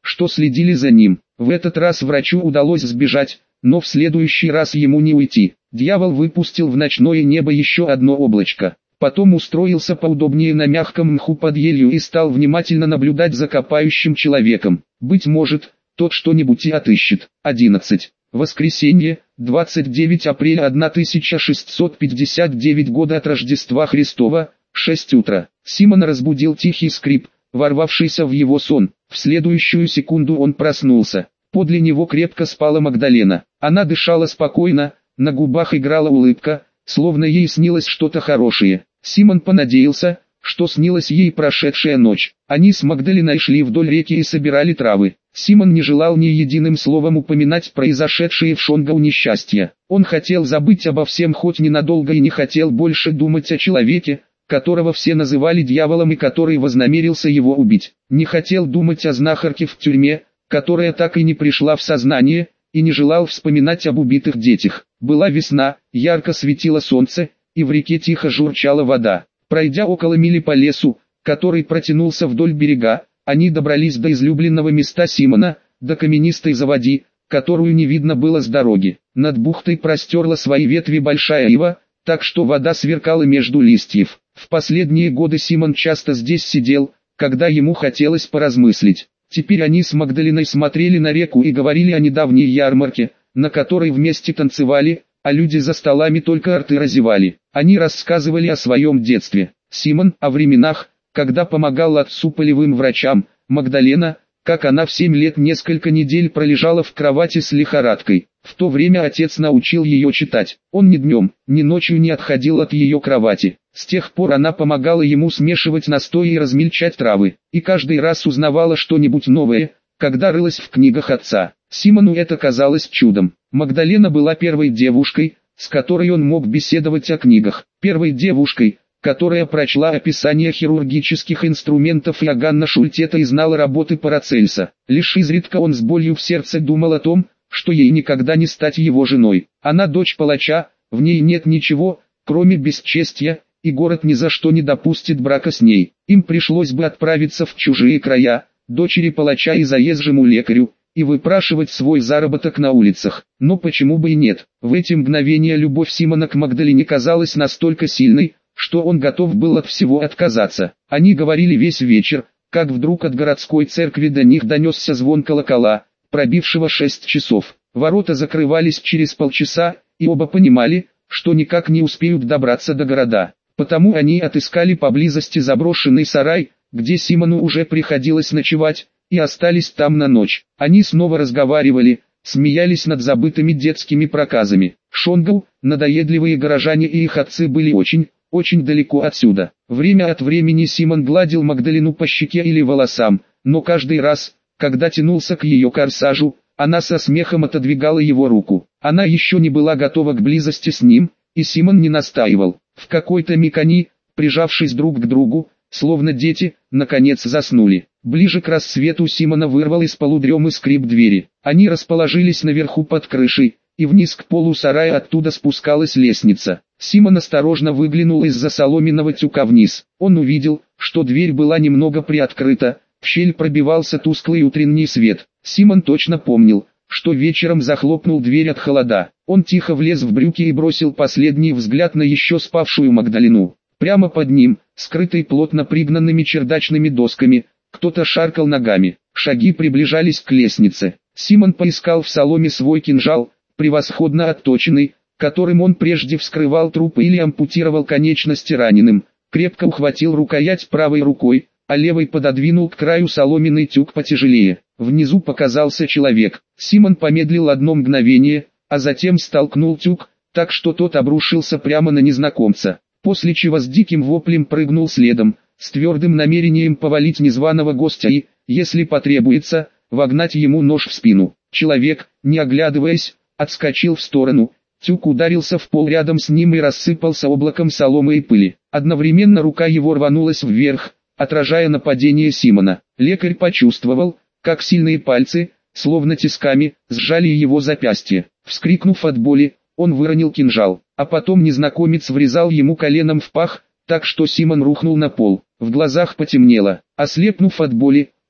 что следили за ним. В этот раз врачу удалось сбежать, но в следующий раз ему не уйти. Дьявол выпустил в ночное небо еще одно облачко. Потом устроился поудобнее на мягком мху под елью и стал внимательно наблюдать за копающим человеком. Быть может, тот что-нибудь и отыщет. одиннадцать. Воскресенье, двадцать девятое апреля тысяча шестьсот пятьдесят девятого года от Рождества Христова, шесть утра. Симона разбудил тихий скрип, ворвавшийся в его сон. В следующую секунду он проснулся. Подле него крепко спала Магдалена. Она дышала спокойно, на губах играла улыбка, словно ей снилось что-то хорошее. Симон понадеялся, что снилась ей прошедшая ночь. Они с Магдаленой шли вдоль реки и собирали травы. Симон не желал ни единым словом упоминать произошедшие в Шонгау несчастья. Он хотел забыть обо всем хоть ненадолго и не хотел больше думать о человеке, которого все называли дьяволом и который вознамерился его убить. Не хотел думать о знахарке в тюрьме, которая так и не пришла в сознание, и не желал вспоминать об убитых детях. Была весна, ярко светило солнце, и в реке тихо журчала вода. Пройдя около мили по лесу, который протянулся вдоль берега, они добрались до излюбленного места Симона, до каменистой заводи, которую не видно было с дороги. Над бухтой простерла свои ветви большая ива, так что вода сверкала между листьев. В последние годы Симон часто здесь сидел, когда ему хотелось поразмыслить. Теперь они с Магдаленой смотрели на реку и говорили о недавней ярмарке, на которой вместе танцевали, а люди за столами только рты разевали. Они рассказывали о своем детстве. Симон о временах, когда помогал отцу полевым врачам, Магдалена, как она в семь лет несколько недель пролежала в кровати с лихорадкой. В то время отец научил ее читать. Он ни днем, ни ночью не отходил от ее кровати. С тех пор она помогала ему смешивать настои и размельчать травы, и каждый раз узнавала что-нибудь новое, когда рылась в книгах отца. Симону это казалось чудом. Магдалена была первой девушкой, с которой он мог беседовать о книгах. Первой девушкой, которая прочла описание хирургических инструментов Иоганна Шультета и знала работы Парацельса. Лишь изредка он с болью в сердце думал о том, что ей никогда не стать его женой. Она дочь палача, в ней нет ничего, кроме бесчестия, и город ни за что не допустит брака с ней. Им пришлось бы отправиться в чужие края, дочери палача и заезжему лекарю, и выпрашивать свой заработок на улицах. Но почему бы и нет? В эти мгновения любовь Симона к Магдалене казалась настолько сильной, что он готов был от всего отказаться. Они говорили весь вечер, как вдруг от городской церкви до них донесся звон колокола, пробившего шесть часов. Ворота закрывались через полчаса, и оба понимали, что никак не успеют добраться до города. Потому они отыскали поблизости заброшенный сарай, где Симону уже приходилось ночевать, и остались там на ночь. Они снова разговаривали, смеялись над забытыми детскими проказами. Шонгау, надоедливые горожане и их отцы были очень, очень далеко отсюда. Время от времени Симон гладил Магдалену по щеке или волосам, но каждый раз, когда тянулся к ее корсажу, она со смехом отодвигала его руку. Она еще не была готова к близости с ним, и Симон не настаивал. В какой-то миг они, прижавшись друг к другу, словно дети, наконец заснули. Ближе к рассвету Симона вырвал из полудремы скрип двери. Они расположились наверху под крышей, и вниз к полу сарая оттуда спускалась лестница. Симон осторожно выглянул из-за соломенного тюка вниз. Он увидел, что дверь была немного приоткрыта, в щель пробивался тусклый утренний свет. Симон точно помнил, что вечером захлопнул дверь от холода. Он тихо влез в брюки и бросил последний взгляд на еще спавшую Магдалену. Прямо под ним, скрытый плотно пригнанными чердачными досками, кто-то шаркал ногами. Шаги приближались к лестнице. Симон поискал в соломе свой кинжал, превосходно отточенный, которым он прежде вскрывал трупы или ампутировал конечности раненым. Крепко ухватил рукоять правой рукой, а левой пододвинул к краю соломенный тюк потяжелее. Внизу показался человек. Симон помедлил одно мгновение, а затем столкнул тюк, так что тот обрушился прямо на незнакомца, после чего с диким воплем прыгнул следом, с твердым намерением повалить незваного гостя и, если потребуется, вогнать ему нож в спину. Человек, не оглядываясь, отскочил в сторону, тюк ударился в пол рядом с ним и рассыпался облаком соломы и пыли. Одновременно рука его рванулась вверх, отражая нападение Симона. Лекарь почувствовал, как сильные пальцы, словно тисками, сжали его запястье. Вскрикнув от боли, он выронил кинжал, а потом незнакомец врезал ему коленом в пах, так что Симон рухнул на пол. В глазах потемнело. Ослепнув от боли,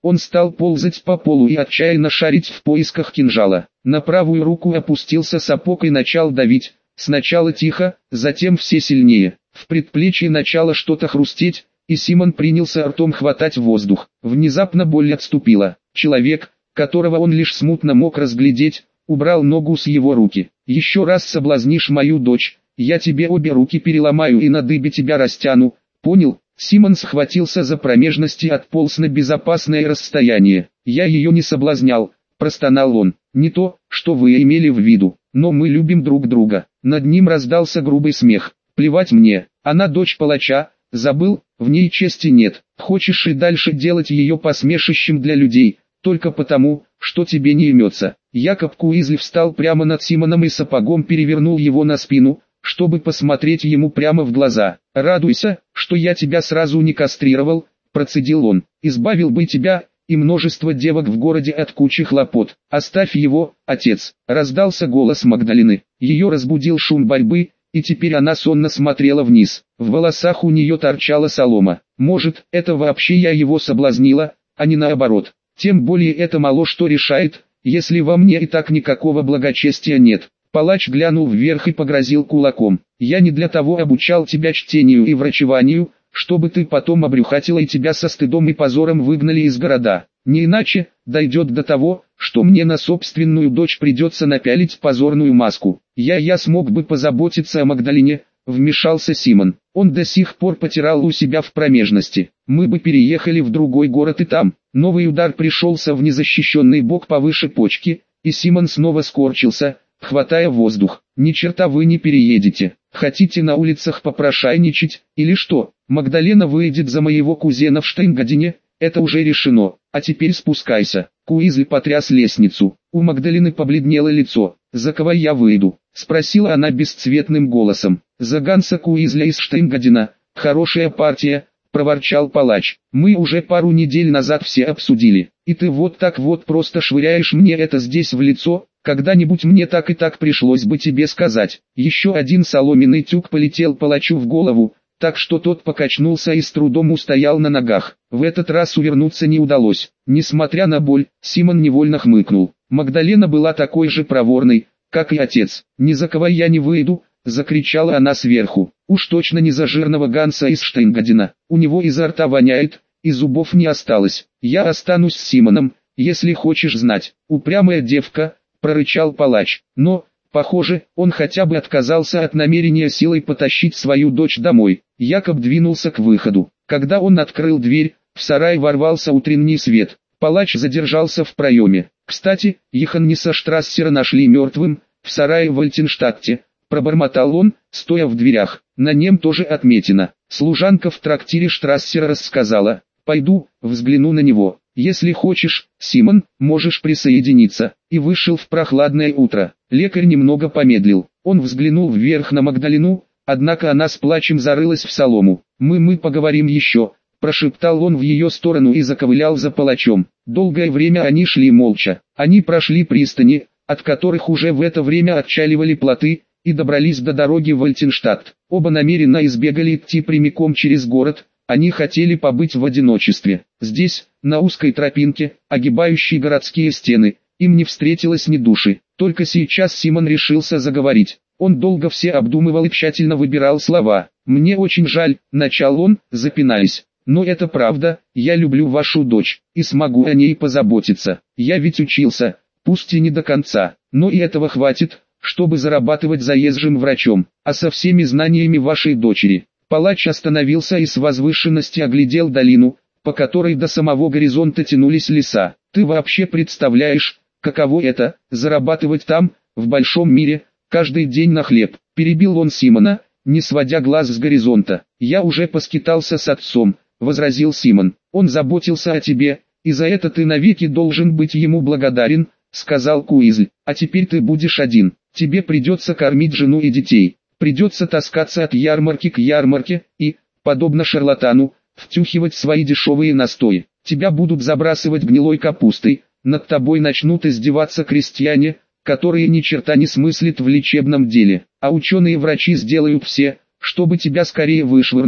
Он стал ползать по полу и отчаянно шарить в поисках кинжала. На правую руку опустился сапог и начал давить, сначала тихо, затем все сильнее. В предплечье начало что-то хрустеть, и Симон принялся ртом хватать воздух. Внезапно боль отступила. Человек, которого он лишь смутно мог разглядеть, убрал ногу с его руки. «Еще раз соблазнишь мою дочь, я тебе обе руки переломаю и на дыбе тебя растяну, понял?» Симон схватился за промежность и отполз на безопасное расстояние. «Я ее не соблазнял», — простонал он. «Не то, что вы имели в виду, но мы любим друг друга». Над ним раздался грубый смех. «Плевать мне, она дочь палача, забыл, в ней чести нет. Хочешь и дальше делать ее посмешищем для людей, только потому, что тебе не имется». Якоб Куизли встал прямо над Симоном и сапогом перевернул его на спину, чтобы посмотреть ему прямо в глаза. «Радуйся, что я тебя сразу не кастрировал», — процедил он. «Избавил бы тебя и множество девок в городе от кучи хлопот. Оставь его, отец». Раздался голос Магдалины. Ее разбудил шум борьбы, и теперь она сонно смотрела вниз. В волосах у нее торчала солома. «Может, это вообще я его соблазнила, а не наоборот. Тем более это мало что решает, если во мне и так никакого благочестия нет». Палач глянул вверх и погрозил кулаком. «Я не для того обучал тебя чтению и врачеванию, чтобы ты потом обрюхатила и тебя со стыдом и позором выгнали из города. Не иначе, дойдет до того, что мне на собственную дочь придется напялить позорную маску. Я я смог бы позаботиться о Магдалине», — вмешался Симон. Он до сих пор потирал у себя в промежности. «Мы бы переехали в другой город и там». Новый удар пришелся в незащищенный бок повыше почки, и Симон снова скорчился, хватая воздух. «Ни черта вы не переедете. Хотите на улицах попрошайничать, или что? Магдалена выйдет за моего кузена в Штейнгадене, это уже решено, а теперь спускайся». Куизли потряс лестницу. У Магдалены побледнело лицо. «За кого я выйду?» — спросила она бесцветным голосом. «За Ганса Куизля из Штейнгадена. Хорошая партия», — проворчал палач. «Мы уже пару недель назад все обсудили, и ты вот так вот просто швыряешь мне это здесь в лицо?» «Когда-нибудь мне так и так пришлось бы тебе сказать». Еще один соломенный тюк полетел палачу в голову, так что тот покачнулся и с трудом устоял на ногах. В этот раз увернуться не удалось. Несмотря на боль, Симон невольно хмыкнул. Магдалена была такой же проворной, как и отец. «Ни за кого я не выйду», — закричала она сверху. «Уж точно не за жирного Ганса из Штейнгадена. У него изо рта воняет, и зубов не осталось. Я останусь с Симоном, если хочешь знать». «Упрямая девка», — прорычал палач. Но, похоже, он хотя бы отказался от намерения силой потащить свою дочь домой. Якоб двинулся к выходу. Когда он открыл дверь, в сарай ворвался утренний свет. Палач задержался в проеме. «Кстати, Йоханнеса Штрассера нашли мертвым, в сарае в Альтенштадте», — пробормотал он, стоя в дверях. «На нем тоже отметина». Служанка в трактире Штрассера рассказала. «Пойду, взгляну на него. Если хочешь, Симон, можешь присоединиться». И вышел в прохладное утро. Лекарь немного помедлил. Он взглянул вверх на Магдалену, однако она с плачем зарылась в солому. «Мы мы поговорим еще», — прошептал он в ее сторону и заковылял за палачом. Долгое время они шли молча. Они прошли пристани, от которых уже в это время отчаливали плоты, и добрались до дороги в Альтенштадт. Оба намеренно избегали идти прямиком через город. Они хотели побыть в одиночестве. Здесь, на узкой тропинке, огибающей городские стены, им не встретилось ни души. Только сейчас Симон решился заговорить. Он долго все обдумывал и тщательно выбирал слова. «Мне очень жаль», — начал он, запинаясь. «Но это правда, я люблю вашу дочь, и смогу о ней позаботиться. Я ведь учился, пусть и не до конца, но и этого хватит, чтобы зарабатывать заезжим врачом, а со всеми знаниями вашей дочери». Палач остановился и с возвышенности оглядел долину, по которой до самого горизонта тянулись леса. «Ты вообще представляешь, каково это, зарабатывать там, в большом мире, каждый день на хлеб?» Перебил он Симона, не сводя глаз с горизонта. «Я уже поскитался с отцом», — возразил Симон. «Он заботился о тебе, и за это ты навеки должен быть ему благодарен», — сказал Куизль. «А теперь ты будешь один. Тебе придется кормить жену и детей. Придется таскаться от ярмарки к ярмарке и, подобно шарлатану, втюхивать свои дешевые настои. Тебя будут забрасывать гнилой капустой, над тобой начнут издеваться крестьяне, которые ни черта не смыслят в лечебном деле, а ученые-врачи сделают все, чтобы тебя скорее вышвырнули,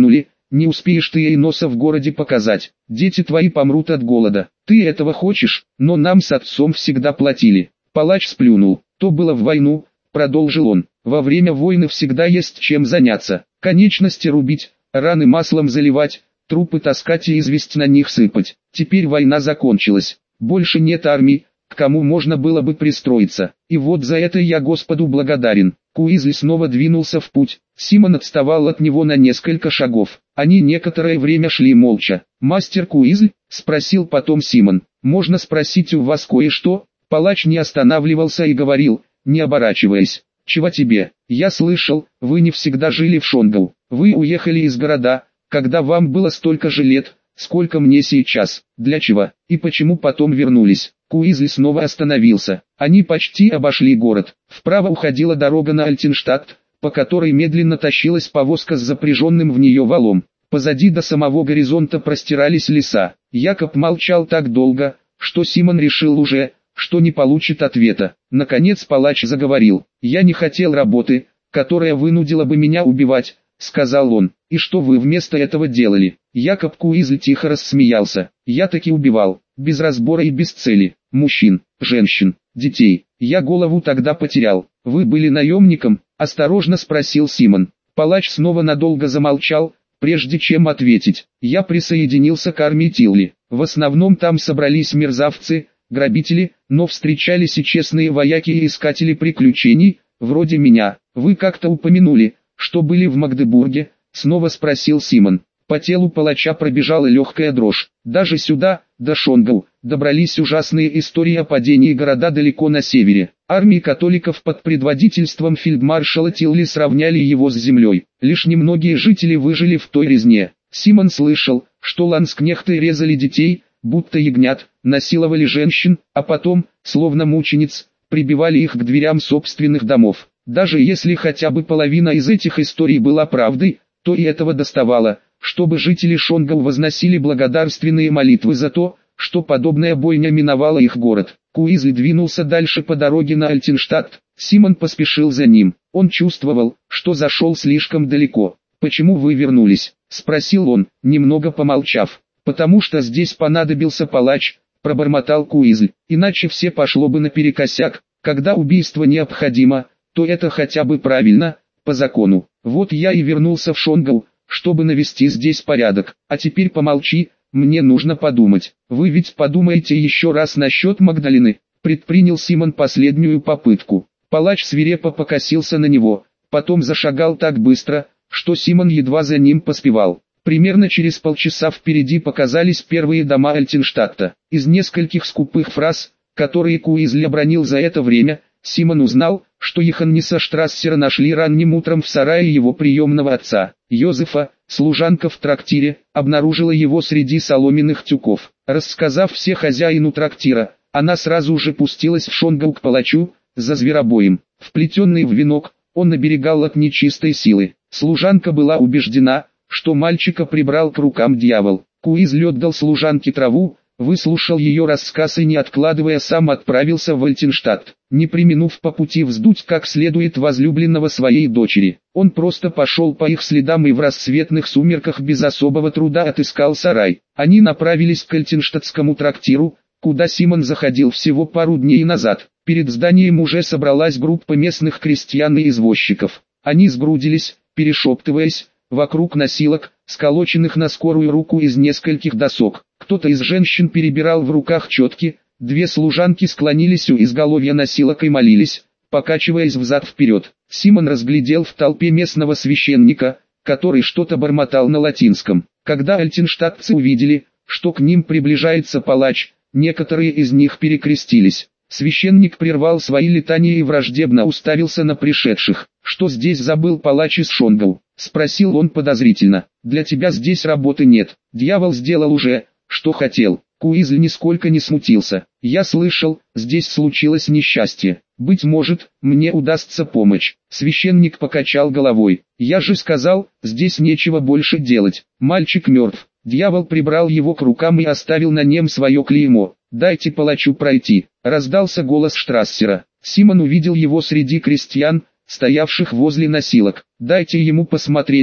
не успеешь ты ей носа в городе показать, дети твои помрут от голода. Ты этого хочешь, но нам с отцом всегда платили. Палач сплюнул. То было в войну, продолжил он. Во время войны всегда есть чем заняться. Конечности рубить, раны маслом заливать, трупы таскать и известь на них сыпать. Теперь война закончилась. Больше нет армии, к кому можно было бы пристроиться. И вот за это я Господу благодарен. Куизли снова двинулся в путь. Симон отставал от него на несколько шагов. Они некоторое время шли молча. «Мастер Куизль?» — спросил потом Симон. «Можно спросить у вас кое-что?» Палач не останавливался и говорил, не оборачиваясь. «Чего тебе? Я слышал, вы не всегда жили в Шонгау. Вы уехали из города, когда вам было столько же лет, сколько мне сейчас. Для чего? И почему потом вернулись?» Куизли снова остановился. Они почти обошли город. Вправо уходила дорога на Альтенштадт, по которой медленно тащилась повозка с запряженным в нее валом. Позади до самого горизонта простирались леса. Якоб молчал так долго, что Симон решил уже, что не получит ответа. Наконец палач заговорил. «Я не хотел работы, которая вынудила бы меня убивать», — сказал он. «И что вы вместо этого делали?» Якоб Куизль тихо рассмеялся. «Я таки убивал, без разбора и без цели, мужчин, женщин, детей. Я голову тогда потерял. Вы были наемником?» — осторожно спросил Симон. Палач снова надолго замолчал, прежде чем ответить. «Я присоединился к армии Тилли. В основном там собрались мерзавцы, грабители, но встречались и честные вояки и искатели приключений, вроде меня. Вы как-то упомянули, что были в Магдебурге?» — снова спросил Симон. По телу палача пробежала легкая дрожь. Даже сюда, до Шонгау, добрались ужасные истории о падении города далеко на севере. Армии католиков под предводительством фельдмаршала Тилли сравняли его с землей. Лишь немногие жители выжили в той резне. Симон слышал, что ланскнехты резали детей, будто ягнят, насиловали женщин, а потом, словно мучениц, прибивали их к дверям собственных домов. Даже если хотя бы половина из этих историй была правдой, то и этого доставало, чтобы жители Шонгау возносили благодарственные молитвы за то, что подобная бойня миновала их город. Куизли двинулся дальше по дороге на Альтенштадт. Симон поспешил за ним. Он чувствовал, что зашел слишком далеко. «Почему вы вернулись?» — спросил он, немного помолчав. «Потому что здесь понадобился палач», — пробормотал Куизль. «Иначе все пошло бы наперекосяк. Когда убийство необходимо, то это хотя бы правильно, по закону. Вот я и вернулся в Шонгау, чтобы навести здесь порядок. А теперь помолчи, мне нужно подумать. Вы ведь подумаете еще раз насчет Магдалины?» Предпринял Симон последнюю попытку. Палач свирепо покосился на него, потом зашагал так быстро, что Симон едва за ним поспевал. Примерно через полчаса впереди показались первые дома Альтенштадта. Из нескольких скупых фраз, которые Куизли обронил за это время, Симон узнал, что Йоханнеса Штрассера нашли ранним утром в сарае его приемного отца. Йозефа, служанка в трактире, обнаружила его среди соломенных тюков. Рассказав все хозяину трактира, она сразу же пустилась в Шонгау к палачу, за зверобоем. Вплетенный в венок, он оберегал от нечистой силы. Служанка была убеждена, что мальчика прибрал к рукам дьявол. Куизль отдал служанке траву, выслушал ее рассказ и не откладывая сам отправился в Альтенштадт, не преминув по пути вздуть как следует возлюбленного своей дочери. Он просто пошел по их следам и в рассветных сумерках без особого труда отыскал сарай. Они направились к Альтенштадтскому трактиру, куда Симон заходил всего пару дней назад. Перед зданием уже собралась группа местных крестьян и извозчиков. Они сгрудились, перешептываясь, вокруг носилок, сколоченных на скорую руку из нескольких досок. Кто-то из женщин перебирал в руках четки, две служанки склонились у изголовья носилок и молились, покачиваясь взад-вперед. Симон разглядел в толпе местного священника, который что-то бормотал на латинском. Когда альтенштадтцы увидели, что к ним приближается палач, некоторые из них перекрестились. Священник прервал свои летания и враждебно уставился на пришедших. «Что здесь забыл палач из Шонгау?» — спросил он подозрительно. «Для тебя здесь работы нет. Дьявол сделал уже, что хотел». Куизль нисколько не смутился. «Я слышал, здесь случилось несчастье. Быть может, мне удастся помочь». Священник покачал головой. «Я же сказал, здесь нечего больше делать. Мальчик мертв. Дьявол прибрал его к рукам и оставил на нем свое клеймо. Дайте палачу пройти». Раздался голос Штрассера. Симон увидел его среди крестьян, стоявших возле носилок. «Дайте ему посмотреть,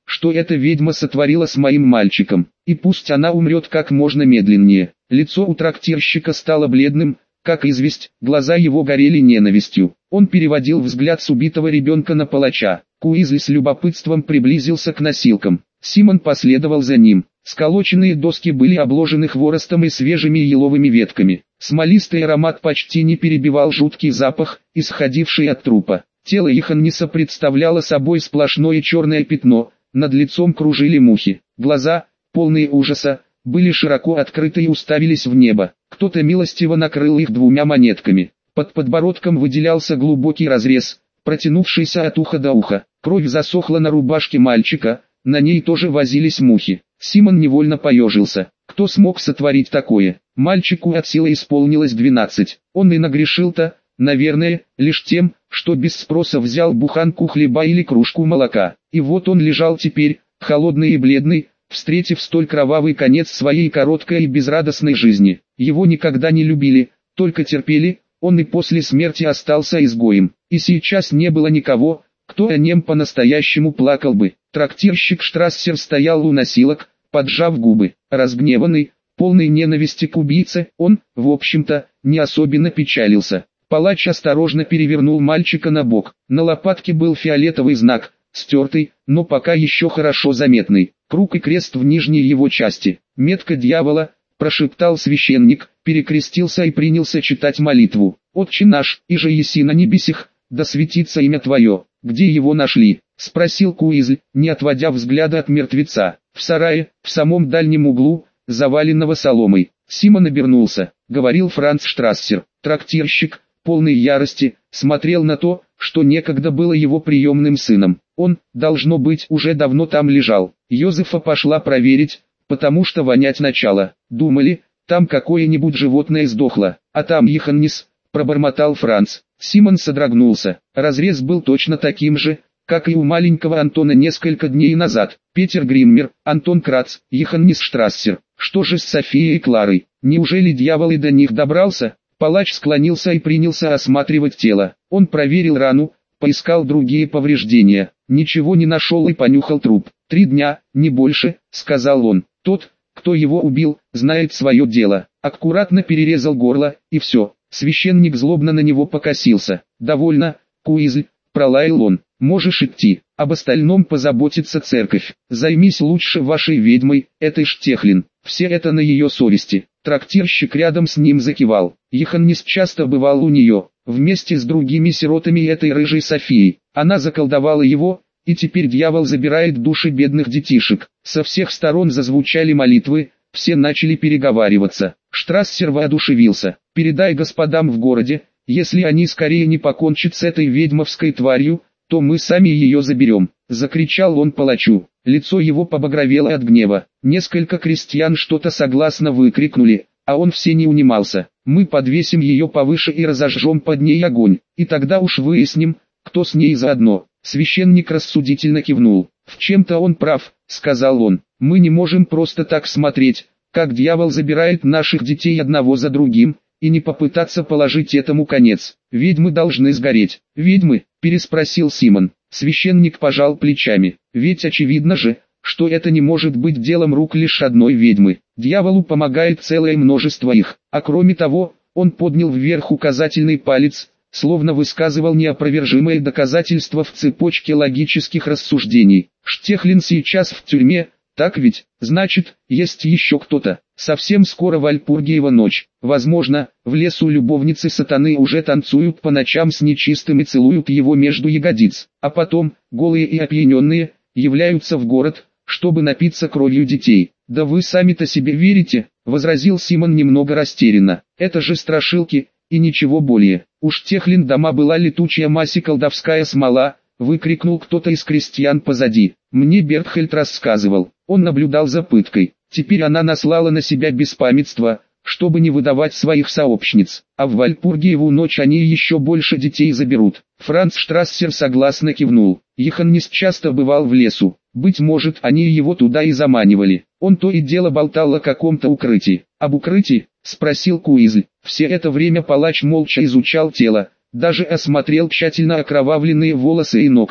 что эта ведьма сотворила с моим мальчиком, и пусть она умрет как можно медленнее. Лицо у трактирщика стало бледным, как известь, глаза его горели ненавистью. Он переводил взгляд с убитого ребенка на палача. Куизли с любопытством приблизился к носилкам. Симон последовал за ним. Сколоченные доски были обложены хворостом и свежими еловыми ветками. Смолистый аромат почти не перебивал жуткий запах, исходивший от трупа. Тело Йоханниса представляло собой сплошное черное пятно, над лицом кружили мухи. Глаза, полные ужаса, были широко открыты и уставились в небо. Кто-то милостиво накрыл их двумя монетками. Под подбородком выделялся глубокий разрез, протянувшийся от уха до уха. Кровь засохла на рубашке мальчика, на ней тоже возились мухи. Симон невольно поежился. Кто смог сотворить такое? Мальчику от силы исполнилось двенадцать. Он и нагрешил-то, наверное, лишь тем, что без спроса взял буханку хлеба или кружку молока. И вот он лежал теперь, холодный и бледный, встретив столь кровавый конец своей короткой и безрадостной жизни. Его никогда не любили, только терпели, он и после смерти остался изгоем. И сейчас не было никого, кто о нем по-настоящему плакал бы. Трактирщик Штрассер стоял у носилок, поджав губы, разгневанный, полный ненависти к убийце, он, в общем-то, не особенно печалился. Палач осторожно перевернул мальчика на бок. На лопатке был фиолетовый знак, стертый, но пока еще хорошо заметный. Круг и крест в нижней его части. «Метка дьявола», — прошептал священник, перекрестился и принялся читать молитву. «Отче наш, иже еси на небесех, да светится имя Твое». «Где его нашли?» — спросил Куизль, не отводя взгляда от мертвеца. «В сарае, в самом дальнем углу, заваленного соломой». Симон обернулся, говорил Франц Штрассер. Трактирщик, полный ярости, смотрел на то, что некогда было его приемным сыном. Он, должно быть, уже давно там лежал. Йозефа пошла проверить, потому что вонять начало. Думали, там какое-нибудь животное сдохло, а там Йоханнис, пробормотал Франц. Симон содрогнулся. Разрез был точно таким же, как и у маленького Антона несколько дней назад. Петер Гриммер, Антон Крац, Йоханнис Штрассер. Что же с Софией и Кларой? Неужели дьявол и до них добрался? Палач склонился и принялся осматривать тело. Он проверил рану, поискал другие повреждения. Ничего не нашел и понюхал труп. «Три дня, не больше», — сказал он. «Тот, кто его убил, знает свое дело». Аккуратно перерезал горло, и все. Священник злобно на него покосился. «Довольно, Куизль», — пролаял он. «Можешь идти. Об остальном позаботится церковь. Займись лучше вашей ведьмой, этой Штехлин. Все это на ее совести». Трактирщик рядом с ним закивал. Йоханнис часто бывал у нее, вместе с другими сиротами и этой рыжей Софией. Она заколдовала его, и теперь дьявол забирает души бедных детишек. Со всех сторон зазвучали молитвы, все начали переговариваться. Штрассер воодушевился. «Передай господам в городе, если они скорее не покончат с этой ведьмовской тварью, то мы сами ее заберем», — закричал он палачу. Лицо его побагровело от гнева. Несколько крестьян что-то согласно выкрикнули, а он все не унимался. «Мы подвесим ее повыше и разожжем под ней огонь, и тогда уж выясним, кто с ней заодно». Священник рассудительно кивнул. «В чем-то он прав», — сказал он. «Мы не можем просто так смотреть, как дьявол забирает наших детей одного за другим, и не попытаться положить этому конец. Ведьмы должны сгореть». «Ведьмы?» — переспросил Симон. Священник пожал плечами. «Ведь очевидно же, что это не может быть делом рук лишь одной ведьмы. Дьяволу помогает целое множество их. А кроме того, он поднял вверх указательный палец, словно высказывал неопровержимое доказательство в цепочке логических рассуждений. Штехлин сейчас в тюрьме, так ведь? Значит, есть еще кто-то. Совсем скоро Вальпургиева ночь. Возможно, в лесу любовницы сатаны уже танцуют по ночам с нечистым и целуют его между ягодиц. А потом, голые и опьяненные, являются в город, чтобы напиться кровью детей. «Да вы сами-то себе верите?» — возразил Симон немного растерянно. «Это же страшилки, и ничего более. Уж Техлин дома была летучая мазь и колдовская смола», — выкрикнул кто-то из крестьян позади. «Мне Бертхельд рассказывал. Он наблюдал за пыткой. Теперь она наслала на себя беспамятство, чтобы не выдавать своих сообщниц. А в Вальпургиеву ночь они еще больше детей заберут». Франц Штрассер согласно кивнул. Йоханнис часто бывал в лесу. Быть может, они его туда и заманивали. Он то и дело болтал о каком-то укрытии. «Об укрытии?» — спросил Куизль. Все это время палач молча изучал тело, даже осмотрел тщательно окровавленные волосы и ногти.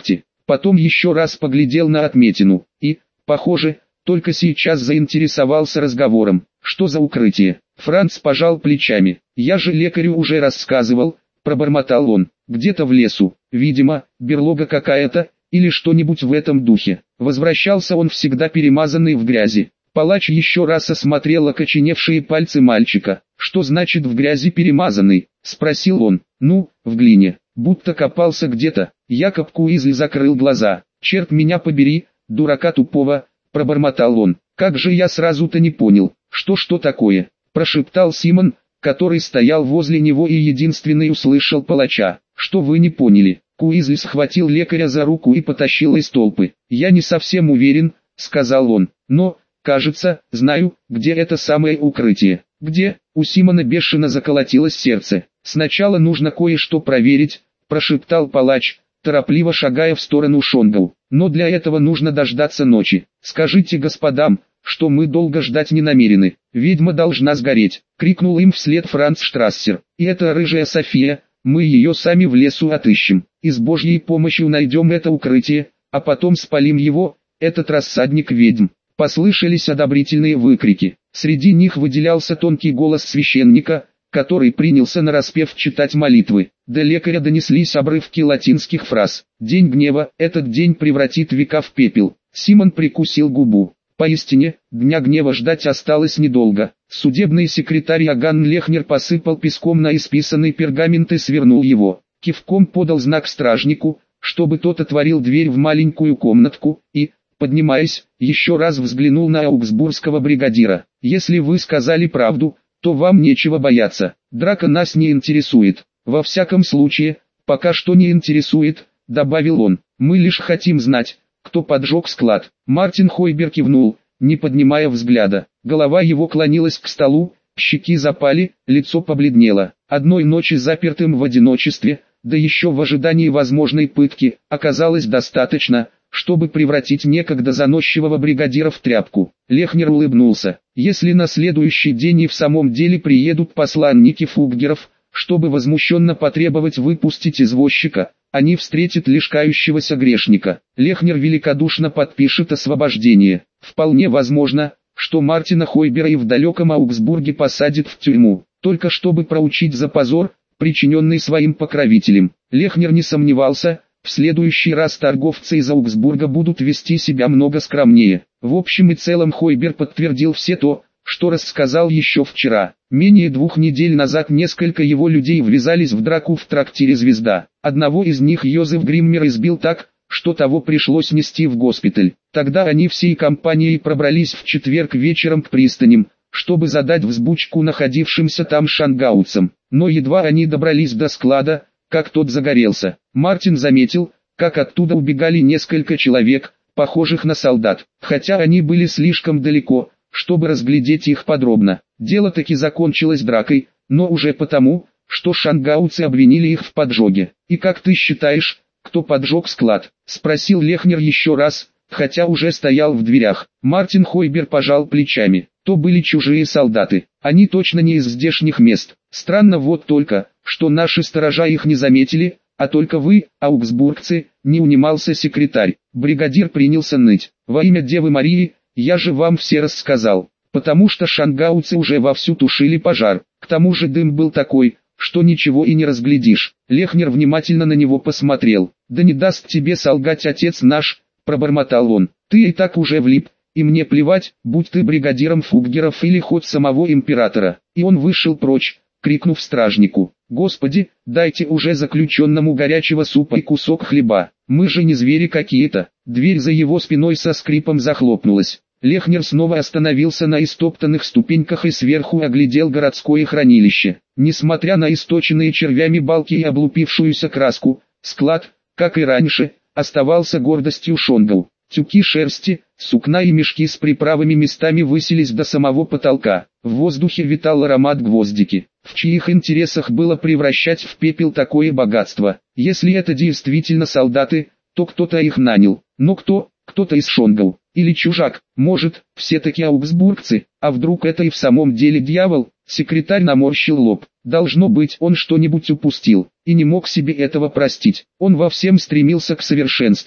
потом еще раз поглядел на отметину, и, похоже, только сейчас заинтересовался разговором. Что за укрытие? Франц пожал плечами. Я же лекарю уже рассказывал, пробормотал он. Где-то в лесу, видимо, берлога какая-то, или что-нибудь в этом духе. Возвращался он всегда перемазанный в грязи. Палач еще раз осмотрел окоченевшие пальцы мальчика. «Что значит в грязи перемазанный?» – спросил он. «Ну, в глине, будто копался где-то». Якоб Куизли закрыл глаза. «Черт меня побери, дурака тупого», – пробормотал он. «Как же я сразу-то не понял, что что такое?» – прошептал Симон, который стоял возле него и единственный услышал палача. «Что вы не поняли?» Куизли схватил лекаря за руку и потащил из толпы. «Я не совсем уверен», — сказал он, — «но, кажется, знаю, где это самое укрытие». «Где?» У Симона бешено заколотилось сердце. «Сначала нужно кое-что проверить», — прошептал палач, торопливо шагая в сторону Шонгау. «Но для этого нужно дождаться ночи. Скажите господам, что мы долго ждать не намерены. Ведьма должна сгореть», — крикнул им вслед Франц Штрассер. «И эта рыжая София, мы ее сами в лесу отыщем, и с Божьей помощью найдем это укрытие, а потом спалим его, этот рассадник ведьм». Послышались одобрительные выкрики. Среди них выделялся тонкий голос священника, который принялся нараспев читать молитвы. До лекаря донеслись обрывки латинских фраз. «День гнева, этот день превратит века в пепел». Симон прикусил губу. Поистине, дня гнева ждать осталось недолго. Судебный секретарь Иоганн Лехнер посыпал песком на исписанный пергамент и свернул его. Кивком подал знак стражнику, чтобы тот отворил дверь в маленькую комнатку, и, поднимаясь, еще раз взглянул на аугсбургского бригадира. «Если вы сказали правду, то вам нечего бояться. Драка нас не интересует. Во всяком случае, пока что не интересует», — добавил он. «Мы лишь хотим знать, кто поджег склад». Мартин Хойбер кивнул, не поднимая взгляда. Голова его клонилась к столу, щеки запали, лицо побледнело. Одной ночи запертым в одиночестве, да еще в ожидании возможной пытки, оказалось достаточно, чтобы превратить некогда заносчивого бригадира в тряпку. Лехнер улыбнулся. Если на следующий день и в самом деле приедут посланники фуггеров, чтобы возмущенно потребовать выпустить извозчика, они встретят лишь кающегося грешника. Лехнер великодушно подпишет освобождение. Вполне возможно, что Мартина Хойбера и в далеком Аугсбурге посадят в тюрьму, только чтобы проучить за позор, причиненный своим покровителем. Лехнер не сомневался, в следующий раз торговцы из Аугсбурга будут вести себя много скромнее. В общем и целом Хойбер подтвердил все то, что рассказал еще вчера. Менее двух недель назад несколько его людей ввязались в драку в трактире «Звезда». Одного из них Йозеф Гриммер избил так, что того пришлось нести в госпиталь. Тогда они всей компанией пробрались в четверг вечером к пристаням, чтобы задать взбучку находившимся там шангауцам. Но едва они добрались до склада, как тот загорелся. Мартин заметил, как оттуда убегали несколько человек, похожих на солдат, хотя они были слишком далеко, чтобы разглядеть их подробно. Дело таки закончилось дракой, но уже потому, что шангауцы обвинили их в поджоге. «И как ты считаешь, кто поджег склад?» — спросил Лехнер еще раз, хотя уже стоял в дверях. Мартин Хойбер пожал плечами. То были чужие солдаты, они точно не из здешних мест. Странно вот только, что наши сторожа их не заметили, а только вы, аугсбургцы, не унимался секретарь. Бригадир принялся ныть. «Во имя Девы Марии, я же вам все рассказал, потому что шангауцы уже вовсю тушили пожар. К тому же дым был такой, что ничего и не разглядишь». Лехнер внимательно на него посмотрел. «Да не даст тебе солгать отец наш», — пробормотал он. «Ты и так уже влип, и мне плевать, будь ты бригадиром фуггеров или хоть самого императора». И он вышел прочь, крикнув стражнику: «Господи, дайте уже заключенному горячего супа и кусок хлеба, мы же не звери какие-то». Дверь за его спиной со скрипом захлопнулась. Лехнер снова остановился на истоптанных ступеньках и сверху оглядел городское хранилище. Несмотря на источенные червями балки и облупившуюся краску, склад, как и раньше, оставался гордостью Шонгау. Тюки шерсти, сукна и мешки с приправами местами высились до самого потолка. В воздухе витал аромат гвоздики. В чьих интересах было превращать в пепел такое богатство? Если это действительно солдаты, то кто-то их нанял. Но кто? Кто-то из Шонгау. Или чужак? Может, все-таки аугсбургцы? А вдруг это и в самом деле дьявол? Секретарь наморщил лоб. Должно быть, он что-нибудь упустил, и не мог себе этого простить. Он во всем стремился к совершенству.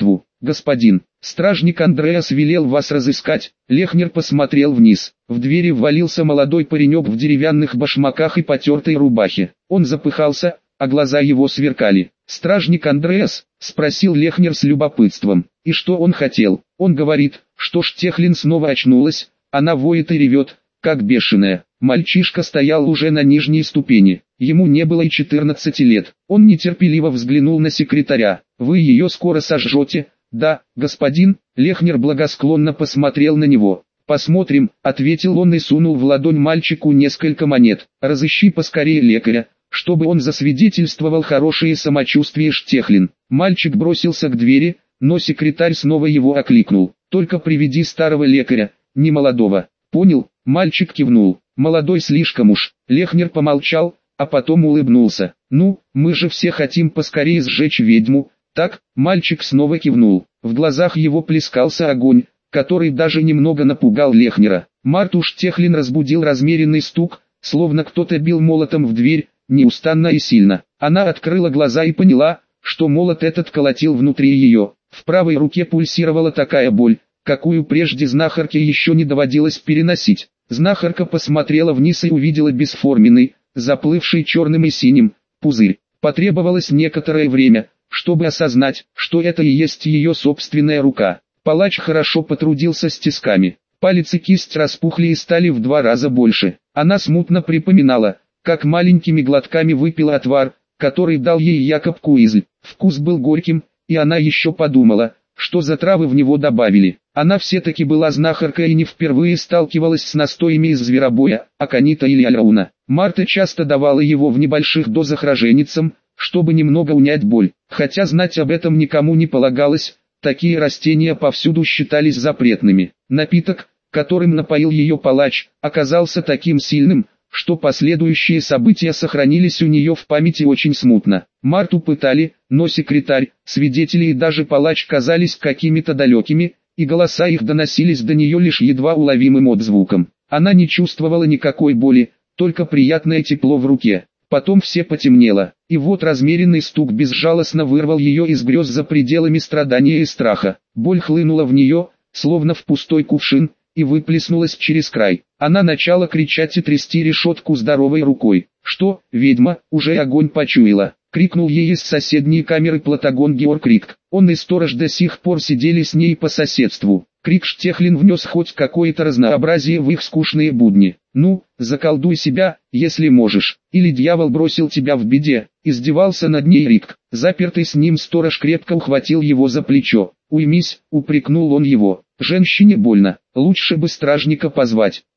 господин. Стражник Андреас велел вас разыскать. Лехнер посмотрел вниз. В двери ввалился молодой паренек в деревянных башмаках и потертой рубахе. Он запыхался, а глаза его сверкали. «Стражник Андреас?» — спросил Лехнер с любопытством. «И что он хотел?» «Он говорит, что Штехлин снова очнулась, она воет и ревет, как бешеная». Мальчишка стоял уже на нижней ступени. Ему не было и четырнадцати лет. Он нетерпеливо взглянул на секретаря. «Вы ее скоро сожжете?» «Да, господин». Лехнер благосклонно посмотрел на него. «Посмотрим», — ответил он и сунул в ладонь мальчику несколько монет. «Разыщи поскорее лекаря, чтобы он засвидетельствовал хорошее самочувствие Штехлин». Мальчик бросился к двери, но секретарь снова его окликнул. «Только приведи старого лекаря, не молодого». «Понял», — мальчик кивнул. «Молодой слишком уж». Лехнер помолчал, а потом улыбнулся. «Ну, мы же все хотим поскорее сжечь ведьму, так?» Мальчик снова кивнул. В глазах его плескался огонь, который даже немного напугал Лехнера. Марту Штехлин разбудил размеренный стук, словно кто-то бил молотом в дверь, неустанно и сильно. Она открыла глаза и поняла, что молот этот колотил внутри ее. В правой руке пульсировала такая боль, какую прежде знахарке еще не доводилось переносить. Знахарка посмотрела вниз и увидела бесформенный, заплывший черным и синим, пузырь. Потребовалось некоторое время, чтобы осознать, что это и есть ее собственная рука. Палач хорошо потрудился с тисками. Палец и кисть распухли и стали в два раза больше. Она смутно припоминала, как маленькими глотками выпила отвар, который дал ей Якоб Куизль. Вкус был горьким, и она еще подумала, что за травы в него добавили. Она все-таки была знахаркой и не впервые сталкивалась с настоями из зверобоя, аконита или альрауна. Марта часто давала его в небольших дозах роженицам, чтобы немного унять боль. Хотя знать об этом никому не полагалось, такие растения повсюду считались запретными. Напиток, которым напоил ее палач, оказался таким сильным, что последующие события сохранились у нее в памяти очень смутно. Марту пытали, но секретарь, свидетели и даже палач казались какими-то далекими, и голоса их доносились до нее лишь едва уловимым отзвуком. Она не чувствовала никакой боли, только приятное тепло в руке. Потом все потемнело, и вот размеренный стук безжалостно вырвал ее из грез за пределами страдания и страха. Боль хлынула в нее, словно в пустой кувшин, и выплеснулась через край. Она начала кричать и трясти решетку здоровой рукой. «Что, ведьма, уже огонь почуяла?» — крикнул ей из соседней камеры Платагон Георг Рик. Он и сторож до сих пор сидели с ней по соседству. Крик Штехлин внес хоть какое-то разнообразие в их скучные будни. «Ну, заколдуй себя, если можешь, или дьявол бросил тебя в беде», — издевался над ней Рик. Запертый с ним сторож крепко ухватил его за плечо. «Уймись», — упрекнул он его. «Женщине больно, лучше бы стражника позвать».